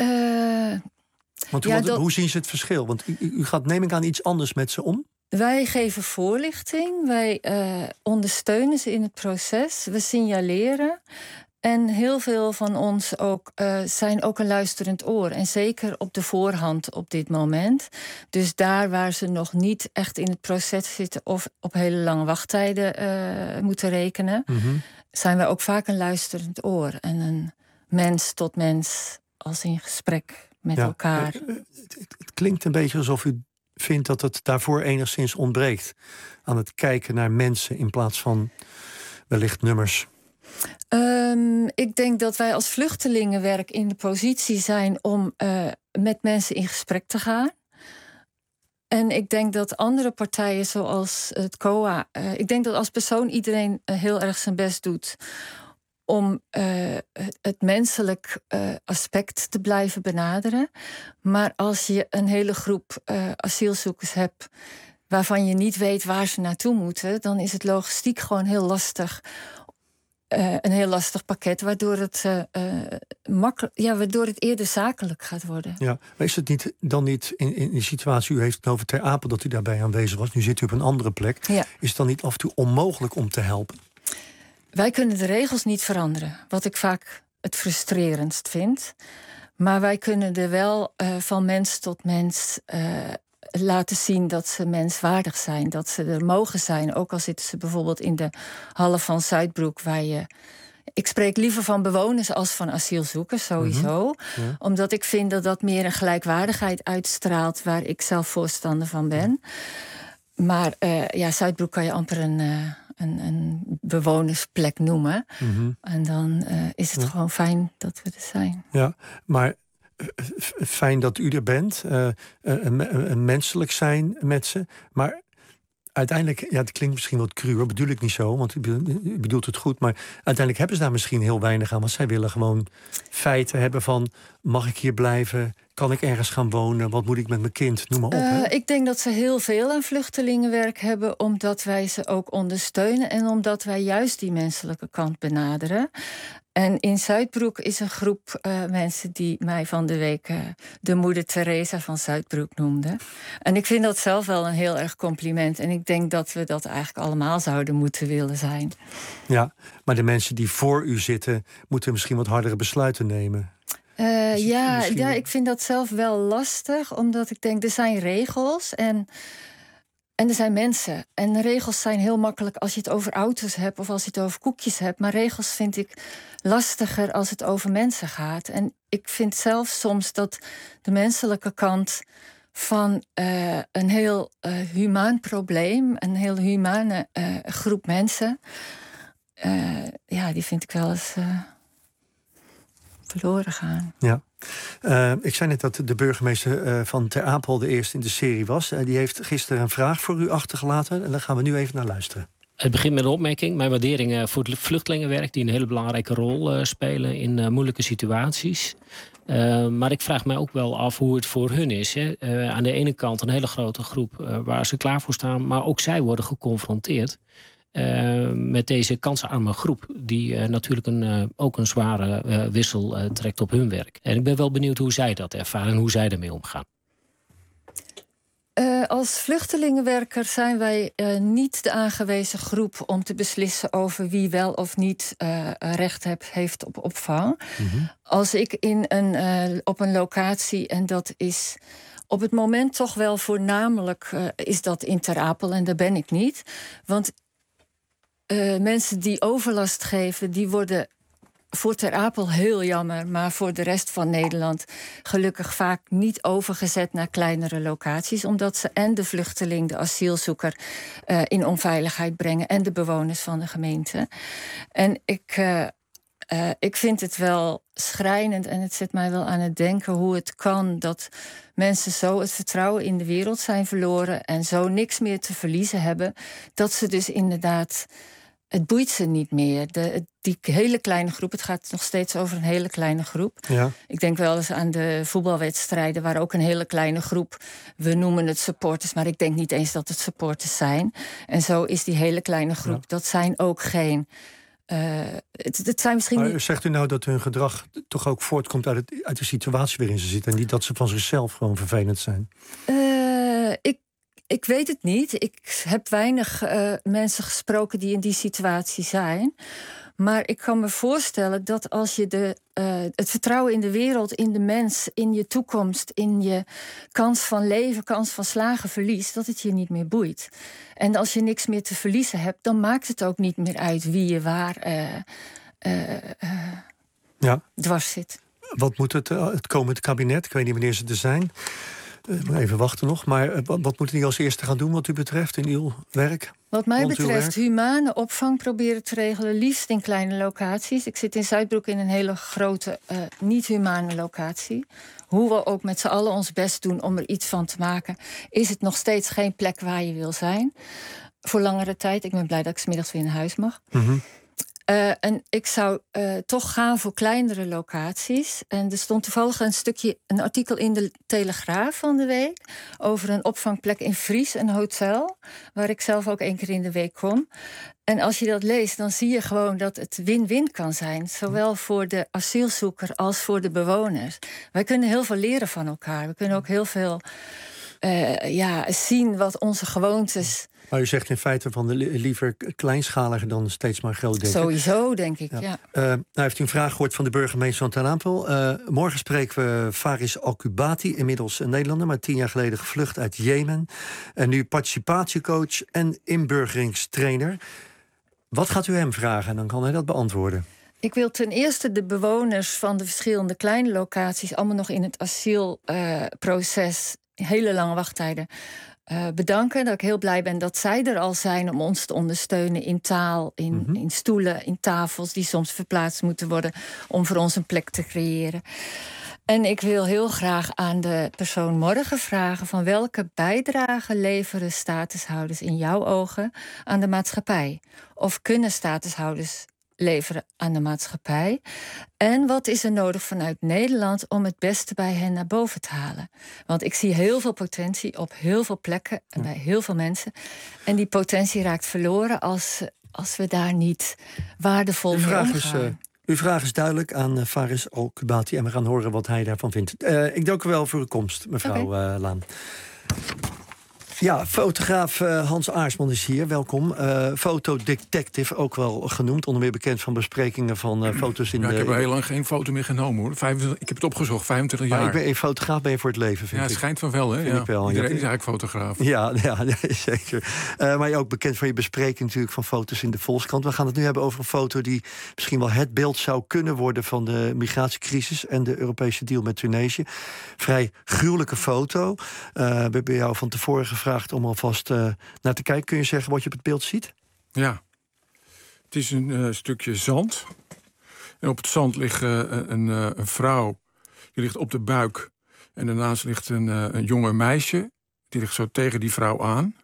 uh, want ja, wat, dat, hoe zien ze het verschil? Want u, u gaat, neem ik aan, iets anders met ze om? Wij geven voorlichting, wij uh, ondersteunen ze in het proces, we signaleren. En heel veel van ons ook, uh, zijn ook een luisterend oor. En zeker op de voorhand op dit moment. Dus daar waar ze nog niet echt in het proces zitten of op hele lange wachttijden uh, moeten rekenen, mm-hmm. zijn wij ook vaak een luisterend oor. En een mens tot mens als in gesprek met ja, elkaar. Het, het, het klinkt een beetje alsof u vindt dat het daarvoor enigszins ontbreekt aan het kijken naar mensen in plaats van wellicht nummers. Um, ik denk dat wij als vluchtelingenwerk in de positie zijn om uh, met mensen in gesprek te gaan. En ik denk dat andere partijen zoals het C O A, Uh, ik denk dat als persoon iedereen uh, heel erg zijn best doet om uh, het menselijk uh, aspect te blijven benaderen. Maar als je een hele groep uh, asielzoekers hebt waarvan je niet weet waar ze naartoe moeten, dan is het logistiek gewoon heel lastig. Uh, een heel lastig pakket, waardoor het, uh, uh, makkelijk, ja, waardoor het eerder zakelijk gaat worden. Ja, maar is het niet, dan niet in, in de situatie, u heeft het over Ter Apel dat u daarbij aanwezig was, nu zit u op een andere plek, ja. Is het dan niet af en toe onmogelijk om te helpen? Wij kunnen de regels niet veranderen, wat ik vaak het frustrerendst vind. Maar wij kunnen er wel uh, van mens tot mens uh, laten zien dat ze menswaardig zijn. Dat ze er mogen zijn. Ook al zitten ze bijvoorbeeld in de hallen van Zuidbroek, waar je... Ik spreek liever van bewoners als van asielzoekers, sowieso. Mm-hmm. Ja. Omdat ik vind dat dat meer een gelijkwaardigheid uitstraalt, waar ik zelf voorstander van ben. Maar uh, ja, Zuidbroek kan je amper een, uh, een, een bewonersplek noemen. Mm-hmm. En dan uh, is het ja. gewoon fijn dat we er zijn. Ja, maar fijn dat u er bent. Uh, een, een menselijk zijn met ze. Maar uiteindelijk, ja, het klinkt misschien wat cru, bedoel ik niet zo, want u bedoelt het goed, maar uiteindelijk hebben ze daar misschien heel weinig aan, want zij willen gewoon feiten hebben van, mag ik hier blijven, kan ik ergens gaan wonen, wat moet ik met mijn kind, noem maar op. Uh, ik denk dat ze heel veel aan vluchtelingenwerk hebben, omdat wij ze ook ondersteunen en omdat wij juist die menselijke kant benaderen. En in Zuidbroek is een groep uh, mensen die mij van de week uh, de moeder Teresa van Zuidbroek noemde. En ik vind dat zelf wel een heel erg compliment. En ik denk dat we dat eigenlijk allemaal zouden moeten willen zijn. Ja, maar de mensen die voor u zitten moeten misschien wat hardere besluiten nemen. Uh, ja, misschien... ja, ik vind dat zelf wel lastig, omdat ik denk, er zijn regels en... En er zijn mensen. En regels zijn heel makkelijk als je het over auto's hebt of als je het over koekjes hebt. Maar regels vind ik lastiger als het over mensen gaat. En ik vind zelf soms dat de menselijke kant van uh, een heel uh, humaan probleem, een heel humane uh, groep mensen, uh, ja, die vind ik wel eens uh, verloren gaan. Ja. Uh, ik zei net dat de burgemeester uh, van Ter Apel de eerste in de serie was. Uh, die heeft gisteren een vraag voor u achtergelaten. En daar gaan we nu even naar luisteren. Het begint met een opmerking. Mijn waardering voor het vluchtelingenwerk, die een hele belangrijke rol uh, spelen in uh, moeilijke situaties. Uh, maar ik vraag mij ook wel af hoe het voor hun is. Hè. Uh, aan de ene kant een hele grote groep uh, waar ze klaar voor staan. Maar ook zij worden geconfronteerd Uh, met deze kansarme groep, die uh, natuurlijk een, uh, ook een zware uh, wissel uh, trekt op hun werk. En ik ben wel benieuwd hoe zij dat ervaren en hoe zij ermee omgaan. Uh, als vluchtelingenwerker zijn wij uh, niet de aangewezen groep om te beslissen over wie wel of niet uh, recht heb, heeft op opvang. Mm-hmm. Als ik in een, uh, op een locatie, en dat is op het moment toch wel voornamelijk, uh, is dat in Ter Apel en daar ben ik niet. Want Uh, mensen die overlast geven, die worden voor Ter Apel heel jammer, maar voor de rest van Nederland gelukkig vaak niet overgezet naar kleinere locaties, omdat ze en de vluchteling, de asielzoeker uh, in onveiligheid brengen en de bewoners van de gemeente. En ik, uh, uh, ik vind het wel schrijnend en het zet mij wel aan het denken hoe het kan dat mensen zo het vertrouwen in de wereld zijn verloren en zo niks meer te verliezen hebben, dat ze dus inderdaad, het boeit ze niet meer. De, die hele kleine groep, het gaat nog steeds over een hele kleine groep. Ja. Ik denk wel eens aan de voetbalwedstrijden, waar ook een hele kleine groep, we noemen het supporters, maar ik denk niet eens dat het supporters zijn. En zo is die hele kleine groep, ja. Dat zijn ook geen... Uh, het, het zijn misschien maar niet... Zegt u nou dat hun gedrag toch ook voortkomt uit, het, uit de situatie waarin ze zitten en niet dat ze van zichzelf gewoon vervelend zijn? Uh, ik, ik weet het niet. Ik heb weinig uh, mensen gesproken die in die situatie zijn. Maar ik kan me voorstellen dat als je de, uh, het vertrouwen in de wereld, in de mens, in je toekomst, in je kans van leven, kans van slagen verliest, dat het je niet meer boeit. En als je niks meer te verliezen hebt, dan maakt het ook niet meer uit wie je waar uh, uh, uh, ja. dwars zit. Wat moet het, uh, het komend kabinet, ik weet niet wanneer ze er zijn, uh, even wachten nog, maar uh, wat, wat moeten die als eerste gaan doen wat u betreft in uw werk? Wat mij betreft humane opvang proberen te regelen, liefst in kleine locaties. Ik zit in Zuidbroek in een hele grote, uh, niet-humane locatie. Hoe we ook met z'n allen ons best doen om er iets van te maken, is het nog steeds geen plek waar je wil zijn. Voor langere tijd. Ik ben blij dat ik 's middags weer naar huis mag. Mm-hmm. Uh, en ik zou uh, toch gaan voor kleinere locaties. En er stond toevallig een stukje, een artikel in de Telegraaf van de week over een opvangplek in Vries, een hotel, waar ik zelf ook één keer in de week kom. En als je dat leest, dan zie je gewoon dat het win-win kan zijn. Zowel voor de asielzoeker als voor de bewoners. Wij kunnen heel veel leren van elkaar. We kunnen ook heel veel uh, ja, zien wat onze gewoontes... Maar u zegt in feite van de li- liever kleinschaliger dan steeds maar groot denken. Sowieso, denk ik, ja. ja. Uh, nou heeft u een vraag gehoord van de burgemeester van Ter Apel. Uh, morgen spreken we Faris Al-Kubati, inmiddels een Nederlander... maar tien jaar geleden gevlucht uit Jemen. En nu participatiecoach en inburgeringstrainer. Wat gaat u hem vragen? En dan kan hij dat beantwoorden. Ik wil ten eerste de bewoners van de verschillende kleine locaties... allemaal nog in het asielproces, uh, hele lange wachttijden... Uh, bedanken. Dat ik heel blij ben dat zij er al zijn om ons te ondersteunen in taal, in, mm-hmm. in stoelen, in tafels die soms verplaatst moeten worden om voor ons een plek te creëren. En ik wil heel graag aan de persoon morgen vragen van welke bijdrage leveren statushouders in jouw ogen aan de maatschappij? Of kunnen statushouders leveren aan de maatschappij? En wat is er nodig vanuit Nederland om het beste bij hen naar boven te halen? Want ik zie heel veel potentie op heel veel plekken en bij heel veel mensen. En die potentie raakt verloren als, als we daar niet waardevol mee omgaan. Is, uh, uw vraag is duidelijk aan uh, Faris Al-Kubati en we gaan horen wat hij daarvan vindt. Uh, ik dank u wel voor uw komst, mevrouw okay. uh, Laan. Ja, fotograaf uh, Hans Aarsman is hier, welkom. Uh, Fotodetective, ook wel genoemd. Onder meer bekend van besprekingen van uh, foto's in ja, de... ik heb er heel lang geen foto meer genomen, hoor. vijfentwintig, ik heb het opgezocht, vijfentwintig jaar. Maar ik ben een fotograaf, ben je voor het leven, vind ik. Ja, het ik. schijnt van wel, hè? Ja. Ik wel. Iedereen ja, is eigenlijk fotograaf. Ja, ja, ja zeker. Uh, maar je ook bekend van je bespreking natuurlijk van foto's in de Volkskrant. We gaan het nu hebben over een foto die misschien wel het beeld zou kunnen worden van de migratiecrisis en de Europese deal met Tunesië. Vrij gruwelijke foto. Uh, we hebben jou van tevoren gevraagd om alvast Uh, naar te kijken. Kun je zeggen wat je op het beeld ziet? Ja, het is een uh, stukje zand. En op het zand ligt uh, een, uh, een vrouw. Die ligt op de buik. En daarnaast ligt een, uh, een jonge meisje. Die ligt zo tegen die vrouw aan.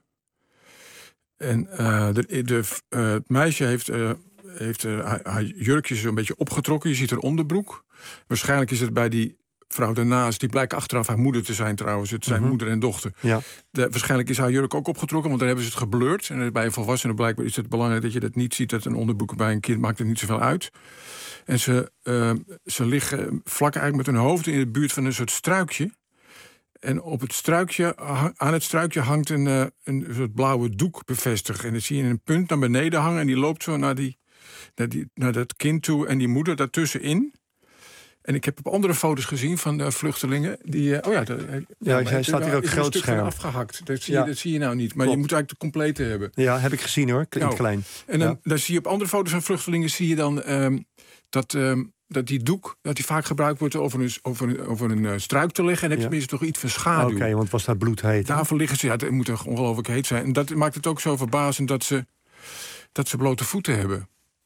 En uh, de, de, uh, het meisje heeft, uh, heeft uh, haar, haar jurkje zo'n beetje opgetrokken. Je ziet haar onderbroek. Waarschijnlijk is het bij die vrouw daarnaast, die blijkt achteraf haar moeder te zijn trouwens. Het zijn mm-hmm. moeder en dochter. Ja. De, waarschijnlijk is haar jurk ook opgetrokken, want dan hebben ze het geblurred. En bij een volwassene blijkbaar is het belangrijk dat je dat niet ziet. Dat een onderbroek bij een kind maakt het niet zoveel uit. En ze, uh, ze liggen vlak eigenlijk met hun hoofd in de buurt van een soort struikje. En op het struikje, aan het struikje hangt een, uh, een soort blauwe doek bevestigd. En dan zie je een punt naar beneden hangen en die loopt zo naar, die, naar, die, naar dat kind toe en die moeder daartussenin. En ik heb op andere foto's gezien van de vluchtelingen. Die, uh, oh ja, de, ja, hij staat hier ook is groot een scherm afgehakt. Dat zie, ja. je, dat zie je nou niet. Maar Klopt. Je moet eigenlijk de complete hebben. Ja, heb ik gezien hoor, in nou, klein. En dan, ja. dan zie je op andere foto's van vluchtelingen zie je dan um, dat, um, dat die doek dat die vaak gebruikt wordt over een, over een, over een uh, struik te leggen. En dan heb je ja. tenminste toch iets van schaduw. Oké, okay, want was dat bloedheet? Daarvoor liggen ze. Ja, het moet toch ongelooflijk heet zijn. En dat maakt het ook zo verbazend dat ze, dat ze blote voeten hebben.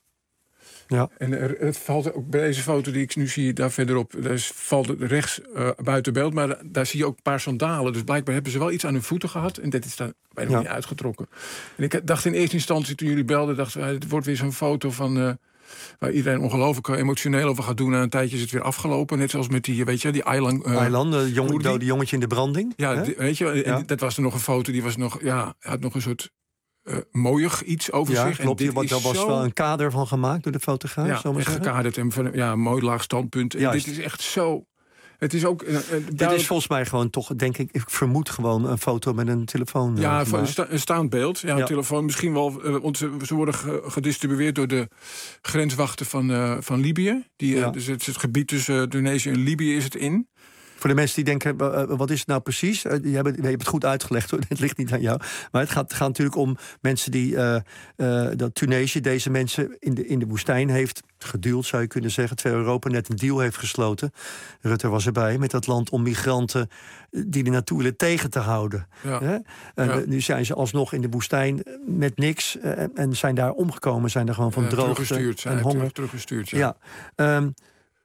Ja. En er, het valt ook bij deze foto die ik nu zie, daar verderop, daar valt het rechts uh, buiten beeld, maar daar zie je ook een paar sandalen. Dus blijkbaar hebben ze wel iets aan hun voeten gehad en dat is daar bijna ja. niet uitgetrokken. En ik dacht in eerste instantie, toen jullie belden, dacht ik, het wordt weer zo'n foto van Uh, waar iedereen ongelooflijk emotioneel over gaat doen. Na een tijdje is het weer afgelopen. Net zoals met die, weet je, die eiland. Uh, eiland, de jong, dode jongetje in de branding. Ja, die, weet je, ja. dat was er nog een foto, die was nog, ja, had nog een soort Uh, mooiig iets over ja, zich. Klopt, en dit daar was zo... wel een kader van gemaakt door de fotograaf. Ja, zo echt zeggen. gekaderd en van ja, een mooi laag standpunt. En dit is echt zo. Het is ook. Uh, dit duidelijk... is volgens mij gewoon toch, denk ik, ik vermoed gewoon een foto met een telefoon. Ja, uh, een, sta, een staand beeld. Ja, ja. Een telefoon. Misschien wel. Uh, onze, ze worden gedistribueerd door de grenswachten van, uh, van Libië. Die, ja. uh, dus het, het gebied tussen uh, Tunesië en Libië is het in. Voor de mensen die denken, uh, wat is het nou precies? Uh, je, hebt, je hebt het goed uitgelegd, hoor. Het ligt niet aan jou. Maar het gaat, gaat natuurlijk om mensen die uh, uh, dat Tunesië deze mensen in de, in de woestijn heeft geduwd, zou je kunnen zeggen. Terwijl Europa net een deal heeft gesloten. Rutte was erbij met dat land om migranten die er naartoe willen tegen te houden. Ja. Uh, ja. Nu zijn ze alsnog in de woestijn met niks uh, en zijn daar omgekomen, zijn er gewoon van ja, droogte en honger. Teruggestuurd, ja. ja um,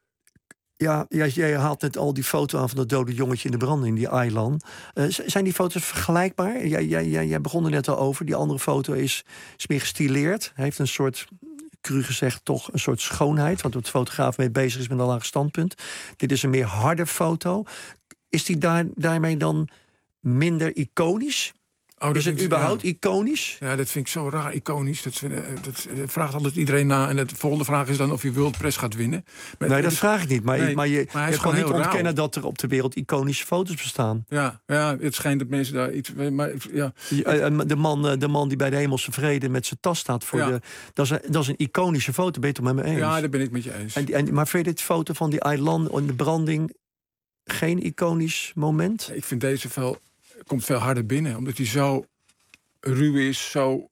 Ja, jij haalt net al die foto aan van dat dode jongetje in de branding, die Aylan. Uh, zijn die foto's vergelijkbaar? Jij, jij, jij, jij begon er net al over. Die andere foto is, is meer gestileerd. Hij heeft een soort, cru gezegd, toch een soort schoonheid. Want de fotograaf mee bezig is met een laag standpunt. Dit is een meer harde foto. Is die daar, daarmee dan minder iconisch? Oh, is het überhaupt ja. iconisch? Ja, dat vind ik zo raar, iconisch. Dat, dat, dat vraagt altijd iedereen na. En de volgende vraag is dan of je World Press gaat winnen. Maar nee, dat vraag ik niet. Maar, nee, maar je, maar je kan niet ontkennen rauw. dat er op de wereld iconische foto's bestaan. Ja, ja, het schijnt dat mensen daar iets... Maar, ja. De man, de man die bij de Hemelse Vrede met zijn tas staat voor ja. de... Dat is, een, dat is een iconische foto, ben je het met me eens? Ja, daar ben ik met je eens. En, en, maar vind je dit foto van die eiland en de branding geen iconisch moment? Ik vind deze veel, komt veel harder binnen. Omdat hij zo ruw is, zo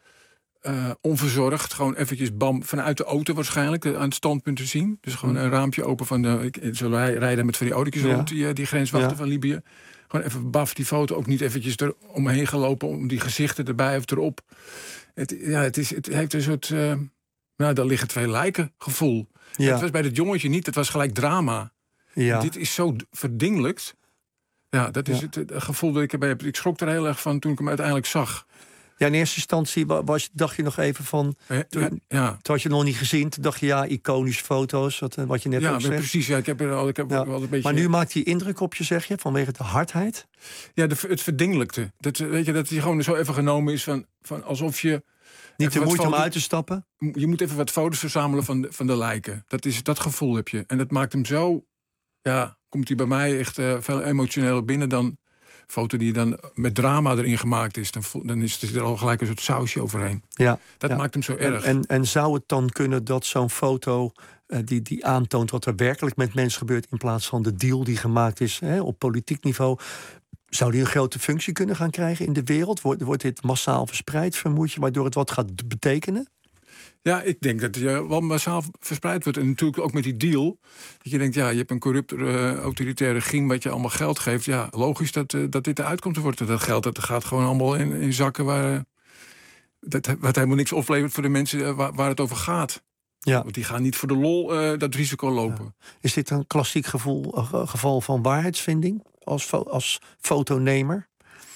uh, onverzorgd. Gewoon eventjes bam, vanuit de auto waarschijnlijk aan het standpunt te zien. Dus gewoon een raampje open van de... Ik, zullen wij rijden met van die autootjes ja. rond, die, die grenswachten ja. van Libië. Gewoon even baf die foto, ook niet eventjes er omheen gelopen... om die gezichten erbij of erop. Het, ja, het, is, het heeft een soort... Uh, nou, daar liggen twee lijken gevoel. Ja. Het was bij dat jongetje niet, het was gelijk drama. Ja. Dit is zo verdingelijkt. Ja, dat is ja. het, het gevoel dat ik erbij heb. Ik schrok er heel erg van toen ik hem uiteindelijk zag. Ja, in eerste instantie was, dacht je nog even van... Toen, ja, ja. toen had je nog niet gezien. Toen dacht je, ja, iconische foto's, wat, wat je net ja, ook zegt. Ja, precies. Ja, ik heb er al, ik heb ja. wel een beetje... Maar nu maakt hij indruk op je, zeg je, vanwege de hardheid? Ja, de, het verdingelijkte. Dat, weet je, dat hij gewoon zo even genomen is van, van alsof je... Niet de moeite om uit te stappen? Je moet even wat foto's verzamelen van de, van de lijken. Dat, is, dat gevoel heb je. En dat maakt hem zo... Ja, komt hij bij mij echt uh, veel emotioneler binnen dan een foto die dan met drama erin gemaakt is. Dan, dan is er al gelijk een soort sausje overheen. Ja, dat ja. maakt hem zo erg. En, en, en zou het dan kunnen dat zo'n foto uh, die, die aantoont wat er werkelijk met mensen gebeurt, in plaats van de deal die gemaakt is hè, op politiek niveau, zou die een grote functie kunnen gaan krijgen in de wereld? Wordt, wordt dit massaal verspreid, vermoed je, waardoor het wat gaat betekenen? Ja, ik denk dat het wel massaal verspreid wordt. En natuurlijk ook met die deal. Dat je denkt, ja, je hebt een corrupt uh, autoritair regime wat je allemaal geld geeft. Ja, logisch dat, uh, dat dit de uitkomst wordt. Dat geld dat gaat gewoon allemaal in, in zakken waar, uh, dat, wat helemaal niks oplevert voor de mensen uh, waar, waar het over gaat. Ja. Want die gaan niet voor de lol uh, dat risico lopen. Ja. Is dit een klassiek gevoel, uh, geval van waarheidsvinding als, fo- als fotonemer?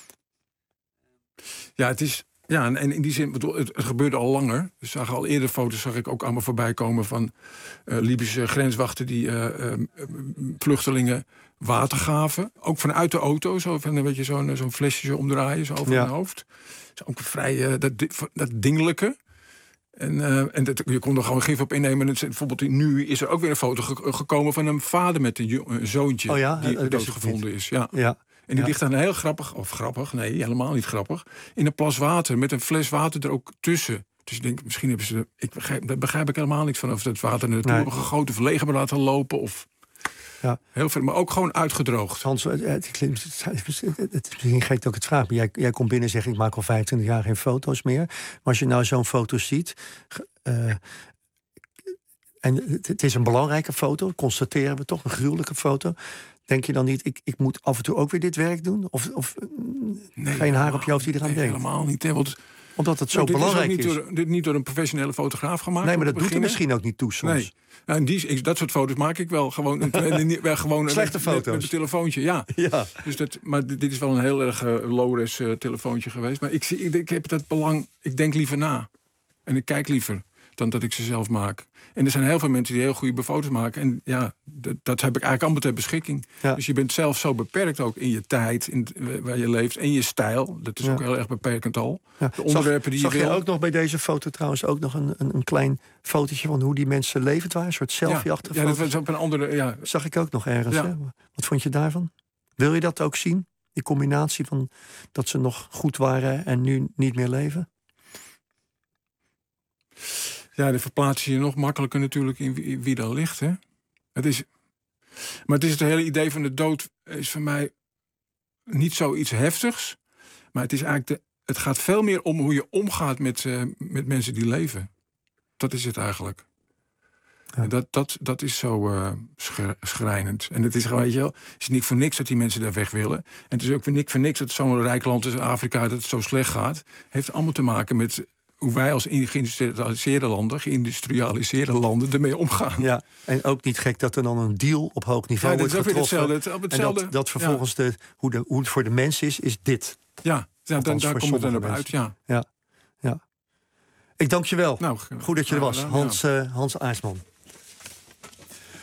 Ja, het is... Ja, en, en in die zin, bedoel, het, het gebeurde al langer. Dus zag al eerder foto's zag ik ook allemaal voorbij komen van uh, Libische grenswachten die uh, uh, vluchtelingen water gaven. Ook vanuit de auto, zo van, weet je, zo'n, zo'n flesje omdraaien, zo over ja. hun hoofd. Dus ook vrij uh, dat, dat dingelijke. En, uh, en dat, je kon er gewoon gif op innemen. En bijvoorbeeld nu is er ook weer een foto ge- gekomen van een vader met een, jo- een zoontje oh ja? die doodgevonden is. Ja. ja. En die ja. ligt dan heel grappig, of grappig, nee, helemaal niet grappig, in een plas water, met een fles water er ook tussen. Dus ik denk, misschien hebben ze, ik begrijp, daar begrijp ik helemaal niks van, of ze het water naartoe nee. hebben gegoten, of leeg hebben laten lopen, of ja. heel veel, maar ook gewoon uitgedroogd. Hans, het, het, het, het, het, misschien geeft ook het vraag, maar jij, jij komt binnen en zegt, ik maak al vijfentwintig jaar geen foto's meer. Maar als je nou zo'n foto ziet, uh, en het, het is een belangrijke foto, constateren we toch, een gruwelijke foto. Denk je dan niet, ik, ik moet af en toe ook weer dit werk doen? Of, of nee, geen haar op je hoofd die eraan nee, denkt? Helemaal niet. Hè, want, Omdat het zo nou, dit belangrijk is. Ook niet, is. Door, dit niet door een professionele fotograaf gemaakt. Nee, maar dat doet er misschien ook niet toe soms. Nee. Nou, en die, ik, dat soort foto's maak ik wel. Gewoon, een, gewoon Slechte met, foto's. Met, met een telefoontje, ja. ja. Dus dat, maar dit, dit is wel een heel erg uh, low-res uh, telefoontje geweest. Maar ik, ik, ik heb dat belang, ik denk liever na. En ik kijk liever dan dat ik ze zelf maak. En er zijn heel veel mensen die heel goede foto's maken. En ja, dat, dat heb ik eigenlijk allemaal ter beschikking. Ja. Dus je bent zelf zo beperkt ook in je tijd, in waar je leeft, en je stijl. Dat is ja. ook heel erg beperkend al. Ja. De onderwerpen zag, die zag je wil. je ook nog bij deze foto trouwens ook nog een, een, een klein fotootje van hoe die mensen levend waren? Een soort selfie-achtige ja, foto. Ja, dat was op een andere... Ja. Zag ik ook nog ergens. Ja. Hè? Wat vond je daarvan? Wil je dat ook zien? Die combinatie van dat ze nog goed waren en nu niet meer leven? Ja, de verplaats je nog makkelijker natuurlijk in wie, wie daar ligt. Hè? Het is, maar het is het hele idee van de dood is voor mij niet zoiets heftigs. Maar het is eigenlijk de, het gaat veel meer om hoe je omgaat met, uh, met mensen die leven. Dat is het eigenlijk. Ja. En dat, dat, dat is zo uh, schrijnend. En het is gewoon, weet je wel, het is niet voor niks dat die mensen daar weg willen. En het is ook weer niet voor niks dat zo'n rijk land als Afrika dat het zo slecht gaat. Het heeft allemaal te maken met hoe wij als geïndustrialiseerde landen, geïndustrialiseerde landen ermee omgaan. Ja, en ook niet gek dat er dan een deal op hoog niveau ja, wordt getroffen. Hetzelfde, op hetzelfde. En dat, dat vervolgens ja. de, hoe, de, hoe het voor de mens is, is dit. Ja, ja dan, daar komt het dan op uit, ja. ja. ja. Ik dank je wel. Nou, goed dat je er was, Hans, uh, Hans Aarsman.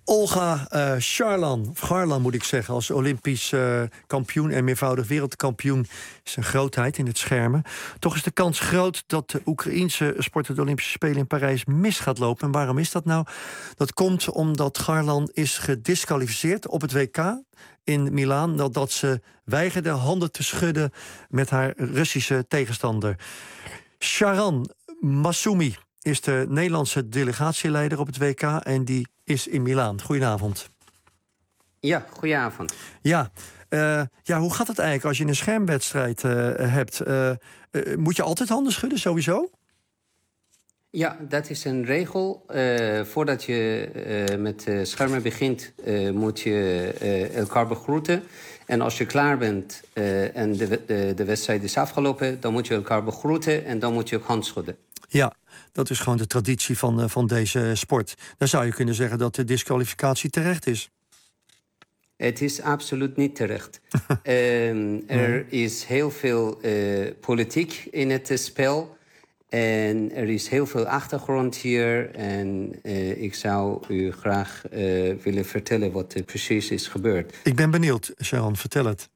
Olga uh, Charlan, of Garlan moet ik zeggen, als Olympisch uh, kampioen en meervoudig wereldkampioen is een grootheid in het schermen. Toch is de kans groot dat de Oekraïense sporter de Olympische Spelen in Parijs mis gaat lopen. En waarom is dat nou? Dat komt omdat Garlan is gedisqualificeerd op het W K in Milaan nadat ze weigerde handen te schudden met haar Russische tegenstander. Sharan Massoumi is de Nederlandse delegatieleider op het W K en die is in Milaan. Goedenavond. Ja, goedenavond. Ja, uh, ja, hoe gaat het eigenlijk als je een schermwedstrijd uh, hebt? Uh, uh, moet je altijd handen schudden, sowieso? Ja, dat is een regel. Uh, voordat je uh, met uh, schermen begint, uh, moet je uh, elkaar begroeten. En als je klaar bent uh, en de, de, de wedstrijd is afgelopen, dan moet je elkaar begroeten en dan moet je ook handschudden. Ja, dat is gewoon de traditie van, uh, van deze sport. Dan zou je kunnen zeggen dat de disqualificatie terecht is. Het is absoluut niet terecht. um, er is heel veel uh, politiek in het spel. En er is heel veel achtergrond hier. En uh, ik zou u graag uh, willen vertellen wat er precies is gebeurd. Ik ben benieuwd, Sharon, vertel het.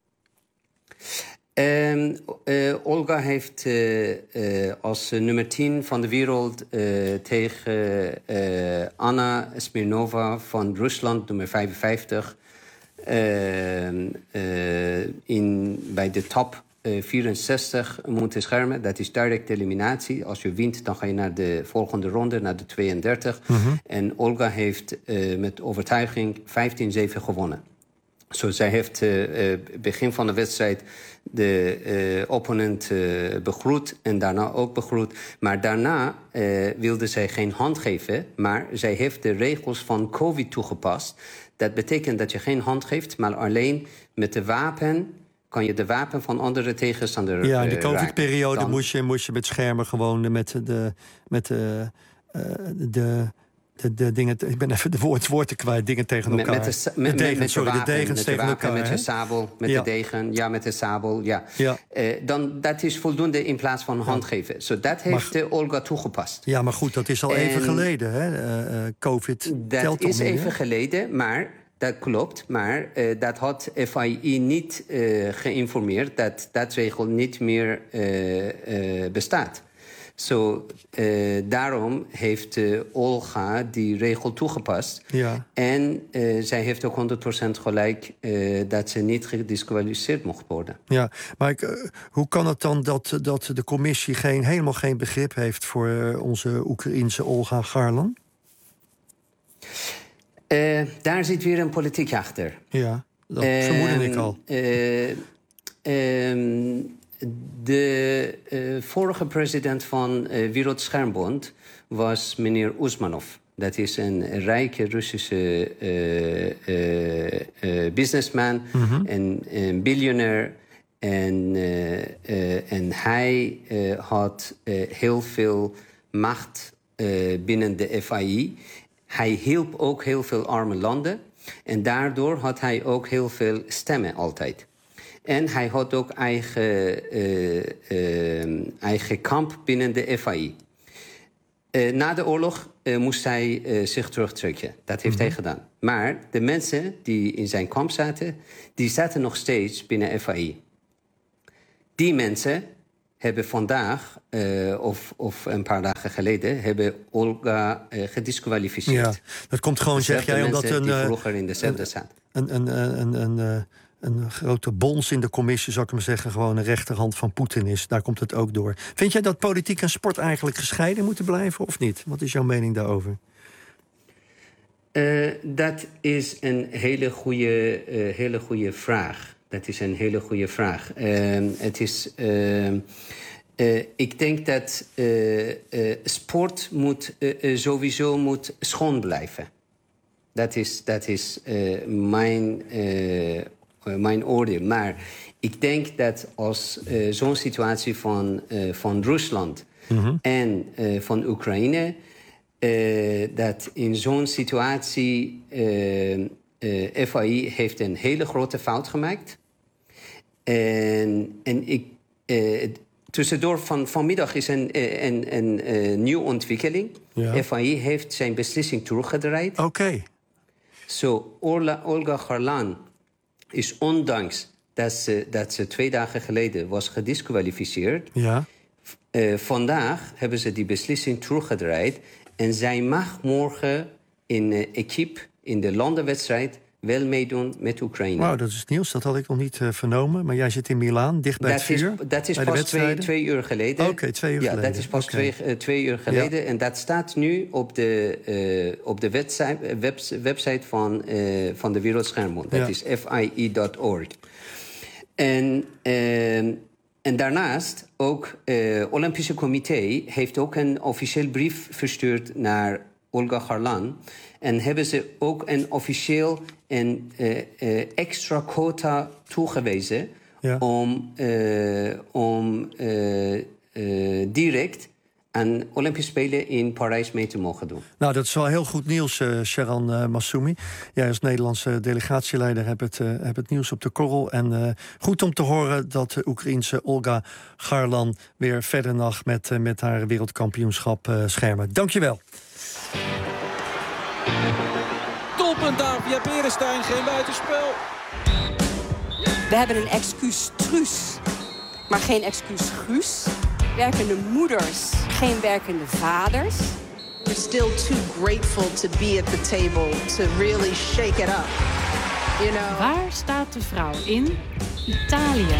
Um, uh, Olga heeft uh, uh, als uh, nummer tien van de wereld uh, tegen uh, Anna Smirnova van Rusland, nummer vijfenvijftig... Uh, uh, in, bij de top uh, vierenzestig moeten schermen. Dat is directe eliminatie. Als je wint, dan ga je naar de volgende ronde, naar de tweeëndertig. Mm-hmm. En Olga heeft uh, met overtuiging vijftien zeven gewonnen. Zo, zij heeft uh, uh, begin van de wedstrijd de uh, opponent uh, begroet en daarna ook begroet. Maar daarna uh, wilde zij geen hand geven, maar zij heeft de regels van COVID toegepast. Dat betekent dat je geen hand geeft, maar alleen met de wapen kan je de wapen van andere tegenstander. Ja, in de COVID-periode moest je, moest je met schermen gewoon met de, met de, uh, de, de, de dingen. Ik ben even de woord, woorden kwijt. Dingen tegen elkaar. Met, met de, met, de degen, met, sorry, de, wapen, de degens met tegen de wapen, elkaar. Met de sabel, met ja. de degen, ja, met de sabel, ja. ja. Uh, dan dat is voldoende in plaats van hand geven. So, dat heeft maar, Olga toegepast. Ja, maar goed, dat is al en, even geleden, hè? Uh, uh, COVID. Dat is niet, even hè? geleden, maar. Dat klopt, maar uh, dat had F I I niet uh, geïnformeerd dat dat regel niet meer uh, uh, bestaat. So, uh, daarom heeft uh, Olga die regel toegepast. Ja. En uh, zij heeft ook honderd procent gelijk uh, dat ze niet gedisqualificeerd mocht worden. Ja, maar ik, uh, hoe kan het dan dat, dat de commissie geen, helemaal geen begrip heeft voor uh, onze Oekraïense Olga Garlan? Uh, daar zit weer een politiek achter. Ja, dat uh, vermoedde ik al. Uh, uh, de uh, vorige president van uh, Wereldschermbond was meneer Usmanov. Dat is een rijke Russische uh, uh, uh, businessman, mm-hmm. en een biljonair. En, uh, uh, en hij uh, had uh, heel veel macht uh, binnen de F I I. Hij hielp ook heel veel arme landen. En daardoor had hij ook heel veel stemmen altijd. En hij had ook eigen, uh, uh, eigen kamp binnen de F I I. Uh, na de oorlog uh, moest hij uh, zich terugtrekken. Dat heeft mm-hmm. hij gedaan. Maar de mensen die in zijn kamp zaten, die zaten nog steeds binnen F I I. Die mensen hebben vandaag, uh, of, of een paar dagen geleden, hebben Olga uh, gedisqualificeerd. Ja, dat komt gewoon, zeg jij, omdat een, die vroeger in dezelfde zaten. Een, een, een, een, een, een grote bons in de commissie, zou ik maar zeggen, gewoon een rechterhand van Poetin is. Daar komt het ook door. Vind jij dat politiek en sport eigenlijk gescheiden moeten blijven of niet? Wat is jouw mening daarover? Uh, dat is een hele goede, uh, hele goede vraag. Dat is een hele goede vraag. Uh, het is, uh, uh, ik denk dat uh, uh, sport moet, uh, uh, sowieso moet schoon blijven. Dat is, dat is uh, mijn, uh, uh, mijn oordeel. Maar ik denk dat als uh, zo'n situatie van, uh, van Rusland mm-hmm. en uh, van Oekraïne, uh, dat in zo'n situatie uh, uh, F I I heeft een hele grote fout gemaakt. En, en ik, uh, tussendoor van, vanmiddag is een, een, een, een nieuwe ontwikkeling. Ja. F I I heeft zijn beslissing teruggedraaid. Oké. Okay. Zo, Orla, Olga Harlan is ondanks dat ze, dat ze twee dagen geleden was gedisqualificeerd... Ja. Uh, vandaag hebben ze die beslissing teruggedraaid. En zij mag morgen in uh, equipe, in de landenwedstrijd... wel meedoen met Oekraïne. Wauw, dat is nieuws. Dat had ik nog niet uh, vernomen. Maar jij zit in Milaan, dicht bij dat het vuur. Is, dat is pas twee, twee uur geleden. Oké, okay, twee uur ja, geleden. Dat is pas okay. twee, uh, twee uur geleden. Ja. En dat staat nu op de, uh, op de website, webs, website van, uh, van de Wereldschermbond. Dat ja. is f i e punt org. En... Uh, En daarnaast ook het uh, Olympische Comité heeft ook een officieel brief verstuurd naar Olga Harlan. En hebben ze ook een officieel een uh, uh, extra quota toegewezen ja. om, uh, om uh, uh, direct aan Olympische Spelen in Parijs mee te mogen doen. Nou, dat is wel heel goed nieuws, uh, Sharan uh, Massoumi. Jij als Nederlandse delegatieleider hebt het, uh, hebt het nieuws op de korrel. En uh, goed om te horen dat de Oekraïense Olga Harlan weer verder mag met, uh, met haar wereldkampioenschap uh, schermen. Dankjewel. Doelpunt daar via Beresteyn, geen buitenspel. We hebben een excuus truus, maar geen excuus guus. Werkende moeders, geen werkende vaders. We're still too grateful to be at the table to really shake it up. You know? Waar staat de vrouw in Italië?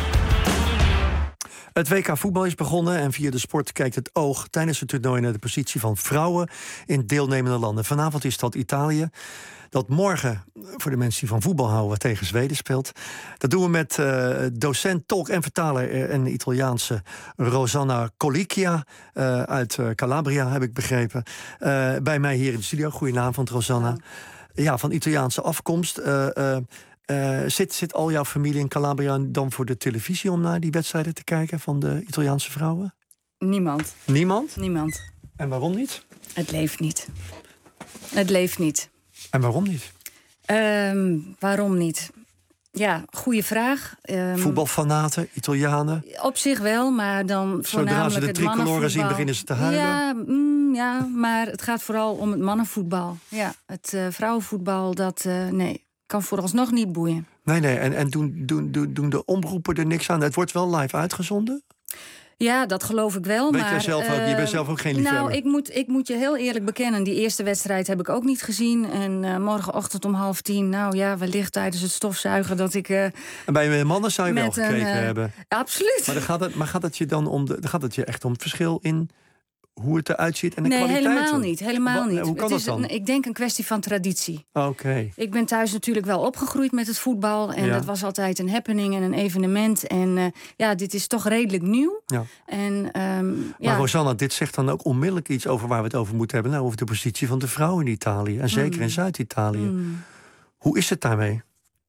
Het W K voetbal is begonnen en via de sport kijkt het oog tijdens het toernooi naar de positie van vrouwen in deelnemende landen. Vanavond is dat Italië. Dat morgen, voor de mensen die van voetbal houden, tegen Zweden speelt. Dat doen we met uh, docent, tolk en vertaler en Italiaanse Rosanna Colicchia uh, uit uh, Calabria, heb ik begrepen. Uh, bij mij hier in de studio. Goedenavond, Rosanna. Ja, ja van Italiaanse afkomst. Uh, uh, uh, zit, zit al jouw familie in Calabria dan voor de televisie om naar die wedstrijden te kijken van de Italiaanse vrouwen? Niemand. Niemand? Niemand. En waarom niet? Het leeft niet. Het leeft niet. En waarom niet? Um, waarom niet? Ja, goede vraag. Um, Voetbalfanaten, Italianen? Op zich wel, maar dan zodra ze de tricolore zien, beginnen ze te huilen? Ja, mm, ja, maar het gaat vooral om het mannenvoetbal. Ja, het uh, vrouwenvoetbal, dat uh, nee, kan vooralsnog niet boeien. Nee, nee, en, en doen, doen, doen, doen de omroepen er niks aan? Het wordt wel live uitgezonden? Ja, dat geloof ik wel. Weet maar, jij zelf ook? Uh, je bent zelf ook geen liefhebber. Nou, ik moet, ik moet je heel eerlijk bekennen. Die eerste wedstrijd heb ik ook niet gezien. En uh, morgenochtend om half tien, nou ja, wellicht tijdens het stofzuigen dat ik... Uh, en bij mannen zou je wel gekeken een, uh, hebben. Absoluut. Maar, dan gaat het, maar gaat het je dan om de, dan gaat het je echt om het verschil in hoe het eruit ziet en de nee, kwaliteit? Nee, helemaal niet. Helemaal niet. Hoe kan het dat is dan? Een, ik denk een kwestie van traditie. Oké. Okay. Ik ben thuis natuurlijk wel opgegroeid met het voetbal. En ja. dat was altijd een happening en een evenement. En uh, ja, dit is toch redelijk nieuw. Ja. En, um, maar ja. Rosanna, dit zegt dan ook onmiddellijk iets over waar we het over moeten hebben. Nou, over de positie van de vrouw in Italië. En zeker mm. in Zuid-Italië. Mm. Hoe is het daarmee?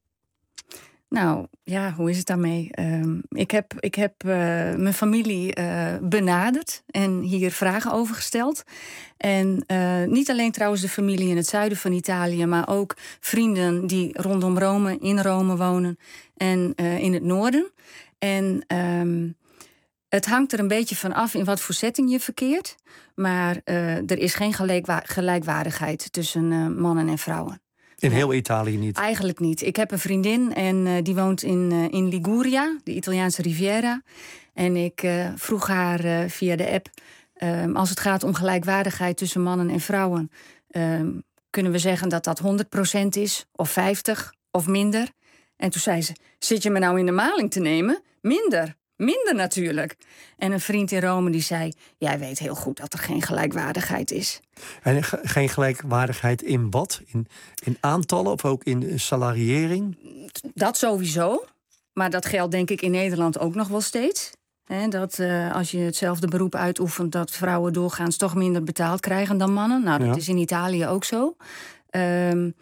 Nou, ja, hoe is het daarmee? Um, ik heb, ik heb uh, mijn familie uh, benaderd en hier vragen over gesteld. En uh, niet alleen trouwens de familie in het zuiden van Italië, maar ook vrienden die rondom Rome, in Rome wonen en uh, in het noorden. En um, het hangt er een beetje van af in wat voor setting je verkeert. Maar uh, er is geen gelijkwa- gelijkwaardigheid tussen uh, mannen en vrouwen. In heel Italië niet? Eigenlijk niet. Ik heb een vriendin en uh, die woont in, uh, in Liguria, de Italiaanse Riviera. En ik uh, vroeg haar uh, via de app, um, als het gaat om gelijkwaardigheid tussen mannen en vrouwen, um, kunnen we zeggen dat dat honderd procent is, of vijftig, of minder? En toen zei ze, zit je me nou in de maling te nemen? Minder. Minder natuurlijk. En een vriend in Rome die zei, jij weet heel goed dat er geen gelijkwaardigheid is. En ge- geen gelijkwaardigheid in wat? In, in aantallen of ook in salariering? Dat sowieso. Maar dat geldt denk ik in Nederland ook nog wel steeds. He, dat uh, als je hetzelfde beroep uitoefent, dat vrouwen doorgaans toch minder betaald krijgen dan mannen. Nou, dat ja. is in Italië ook zo. Um,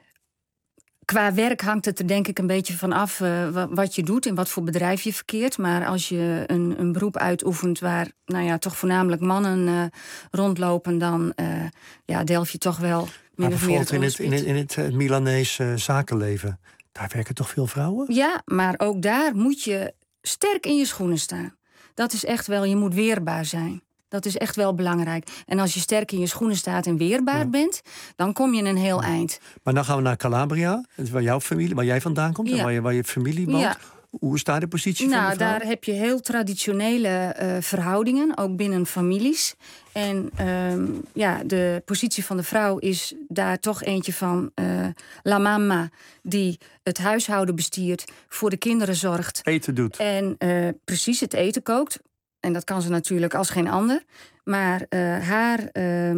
Qua werk hangt het er denk ik een beetje van af uh, wat je doet en wat voor bedrijf je verkeert. Maar als je een, een beroep uitoefent waar nou ja, toch voornamelijk mannen uh, rondlopen, dan uh, ja, delf je toch wel min of meer het in het, in het, in het uh, Milanese uh, zakenleven, daar werken toch veel vrouwen? Ja, maar ook daar moet je sterk in je schoenen staan. Dat is echt wel, je moet weerbaar zijn. Dat is echt wel belangrijk. En als je sterk in je schoenen staat en weerbaar ja. bent, dan kom je een heel ja. eind. Maar dan gaan we naar Calabria, dat is waar jouw familie, waar jij vandaan komt, ja. en waar je, waar je familie woont. Ja. Hoe is daar de positie nou, van de vrouw? Daar heb je heel traditionele uh, verhoudingen, ook binnen families. En uh, ja, de positie van de vrouw is daar toch eentje van uh, la mama, die het huishouden bestiert, voor de kinderen zorgt. Eten doet. En uh, precies het eten kookt. En dat kan ze natuurlijk als geen ander. Maar uh, haar uh,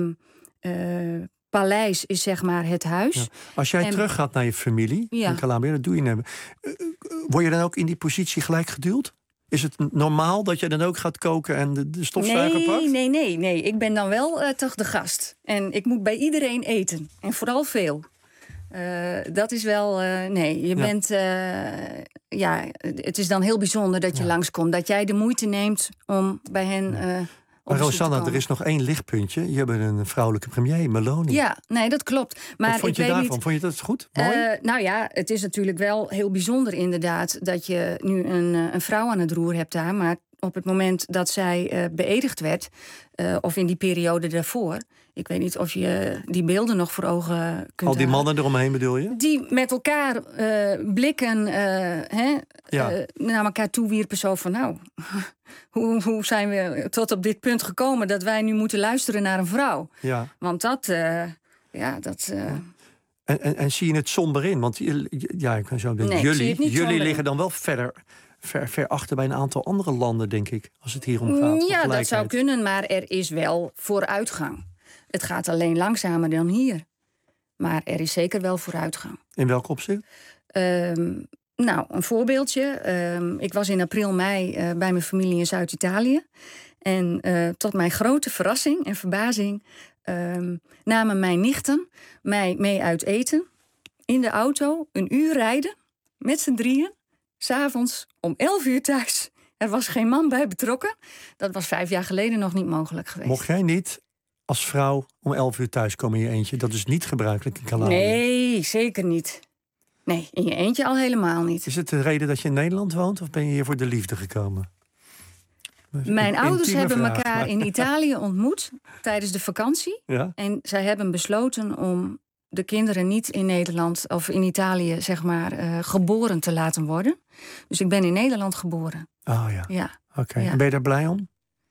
uh, paleis is zeg maar het huis. Ja. Als jij en... teruggaat naar je familie ja. in Calabria, dat doe je nemen. Uh, word je dan ook in die positie gelijk geduwd? Is het normaal dat je dan ook gaat koken en de, de stofzuiger nee, pakt? Nee, nee, nee. Ik ben dan wel uh, toch de gast. En ik moet bij iedereen eten. En vooral veel. Uh, dat is wel... Uh, nee, je ja. bent... Uh, ja, het is dan heel bijzonder dat je ja. langskomt. Dat jij de moeite neemt om bij hen... Uh, Maar Rosanna, er is nog één lichtpuntje. Je hebt een vrouwelijke premier, Meloni. Ja, nee, dat klopt. Maar Wat vond ik je weet daarvan? Niet, vond je dat goed? Mooi? Uh, nou ja, het is natuurlijk wel heel bijzonder inderdaad... dat je nu een, een vrouw aan het roer hebt daar. Maar op het moment dat zij uh, beëdigd werd... Uh, of in die periode daarvoor... Ik weet niet of je die beelden nog voor ogen kunt Al die mannen halen. eromheen bedoel je? Die met elkaar uh, blikken uh, hè, ja. uh, naar elkaar toe wierpen. Zo van nou, hoe, hoe zijn we tot op dit punt gekomen... dat wij nu moeten luisteren naar een vrouw? Ja. Want dat... Uh, ja, dat uh... ja. En, en, en zie je het somber in? Want ja, ik kan zo denken, nee, jullie, jullie liggen dan wel verder... Ver, ver achter bij een aantal andere landen, denk ik. Als het hier om gaat. Ja, dat zou kunnen, maar er is wel vooruitgang. Het gaat alleen langzamer dan hier. Maar er is zeker wel vooruitgang. In welk opzicht? Um, nou, een voorbeeldje. Um, ik was in april, mei uh, bij mijn familie in Zuid-Italië. En uh, tot mijn grote verrassing en verbazing... Um, namen mijn nichten mij mee uit eten. In de auto, een uur rijden. Met z'n drieën. 's Avonds om elf uur thuis. Er was geen man bij betrokken. Dat was vijf jaar geleden nog niet mogelijk geweest. Mocht jij niet als vrouw om elf uur thuiskomen in je eentje? Dat is niet gebruikelijk in Calabria. Nee, zeker niet. Nee, in je eentje al helemaal niet. Is het de reden dat je in Nederland woont of ben je hier voor de liefde gekomen? Mijn ouders hebben vraag, elkaar maar... in Italië ontmoet tijdens de vakantie. Ja? En zij hebben besloten om de kinderen niet in Nederland of in Italië zeg maar uh, geboren te laten worden. Dus ik ben in Nederland geboren. Oh ja. Ja. Oké. Okay. Ja. En ben je daar blij om?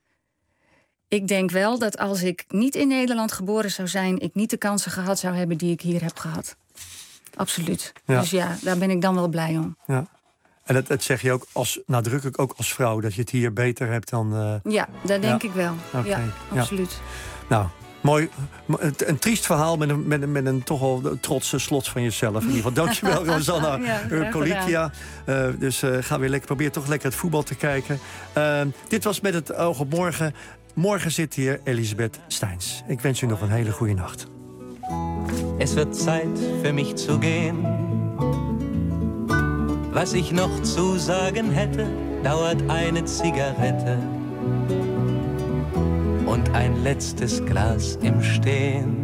Ik denk wel dat als ik niet in Nederland geboren zou zijn, ik niet de kansen gehad zou hebben die ik hier heb gehad. Absoluut. Ja. Dus ja, daar ben ik dan wel blij om. Ja. En dat, dat zeg je ook als, nadrukkelijk ook als vrouw, dat je het hier beter hebt dan... Uh... Ja, dat denk ja. ik wel. Okay. Ja, absoluut. Ja. Nou, mooi. Een triest verhaal met een, met een, met een toch wel trotse slot van jezelf. In ieder geval, dankjewel Rosanna ja, Colitia. Uh, dus uh, ga weer lekker, probeer toch lekker het voetbal te kijken. Uh, dit was Met het oog op morgen. Morgen zit hier Elisabeth Steins. Ik wens u nog een hele goede nacht. Es wird Zeit für mich zu gehen. Was ich noch zu sagen hätte, dauert eine Zigarette und ein letztes Glas im Stehen.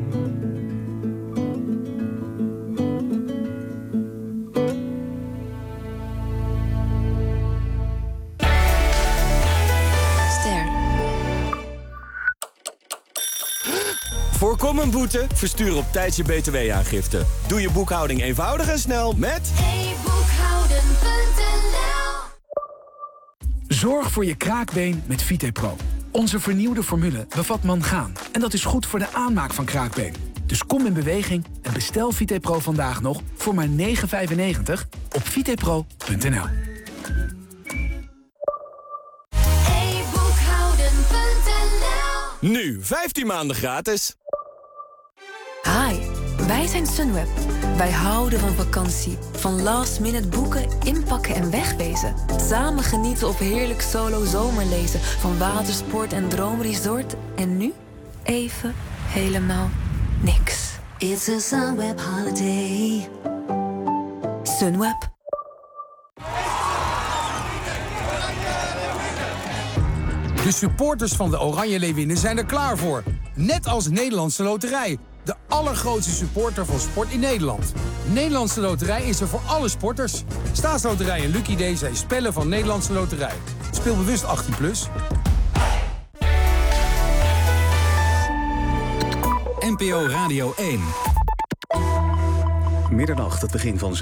Voorkom een boete? Verstuur op tijd je B T W-aangifte. Doe je boekhouding eenvoudig en snel met... e boekhouden punt n l. Zorg voor je kraakbeen met Vitepro. Onze vernieuwde formule bevat mangaan. En dat is goed voor de aanmaak van kraakbeen. Dus kom in beweging en bestel Vitepro vandaag nog voor maar negen vijfennegentig op vitepro punt n l. e boekhouden punt n l. Nu vijftien maanden gratis. Hi, wij zijn Sunweb. Wij houden van vakantie. Van last minute boeken, inpakken en wegwezen. Samen genieten op heerlijk solo zomerlezen. Van watersport en droomresort. En nu even helemaal niks. It's a Sunweb holiday. Sunweb. De supporters van de Oranje Leeuwinnen zijn er klaar voor. Net als Nederlandse Loterij. De allergrootste supporter van sport in Nederland. Nederlandse Loterij is er voor alle sporters. Staatsloterij en Lucky Day zijn spellen van Nederlandse Loterij. Speel bewust achttien plus. N P O Radio één. Middernacht, het begin van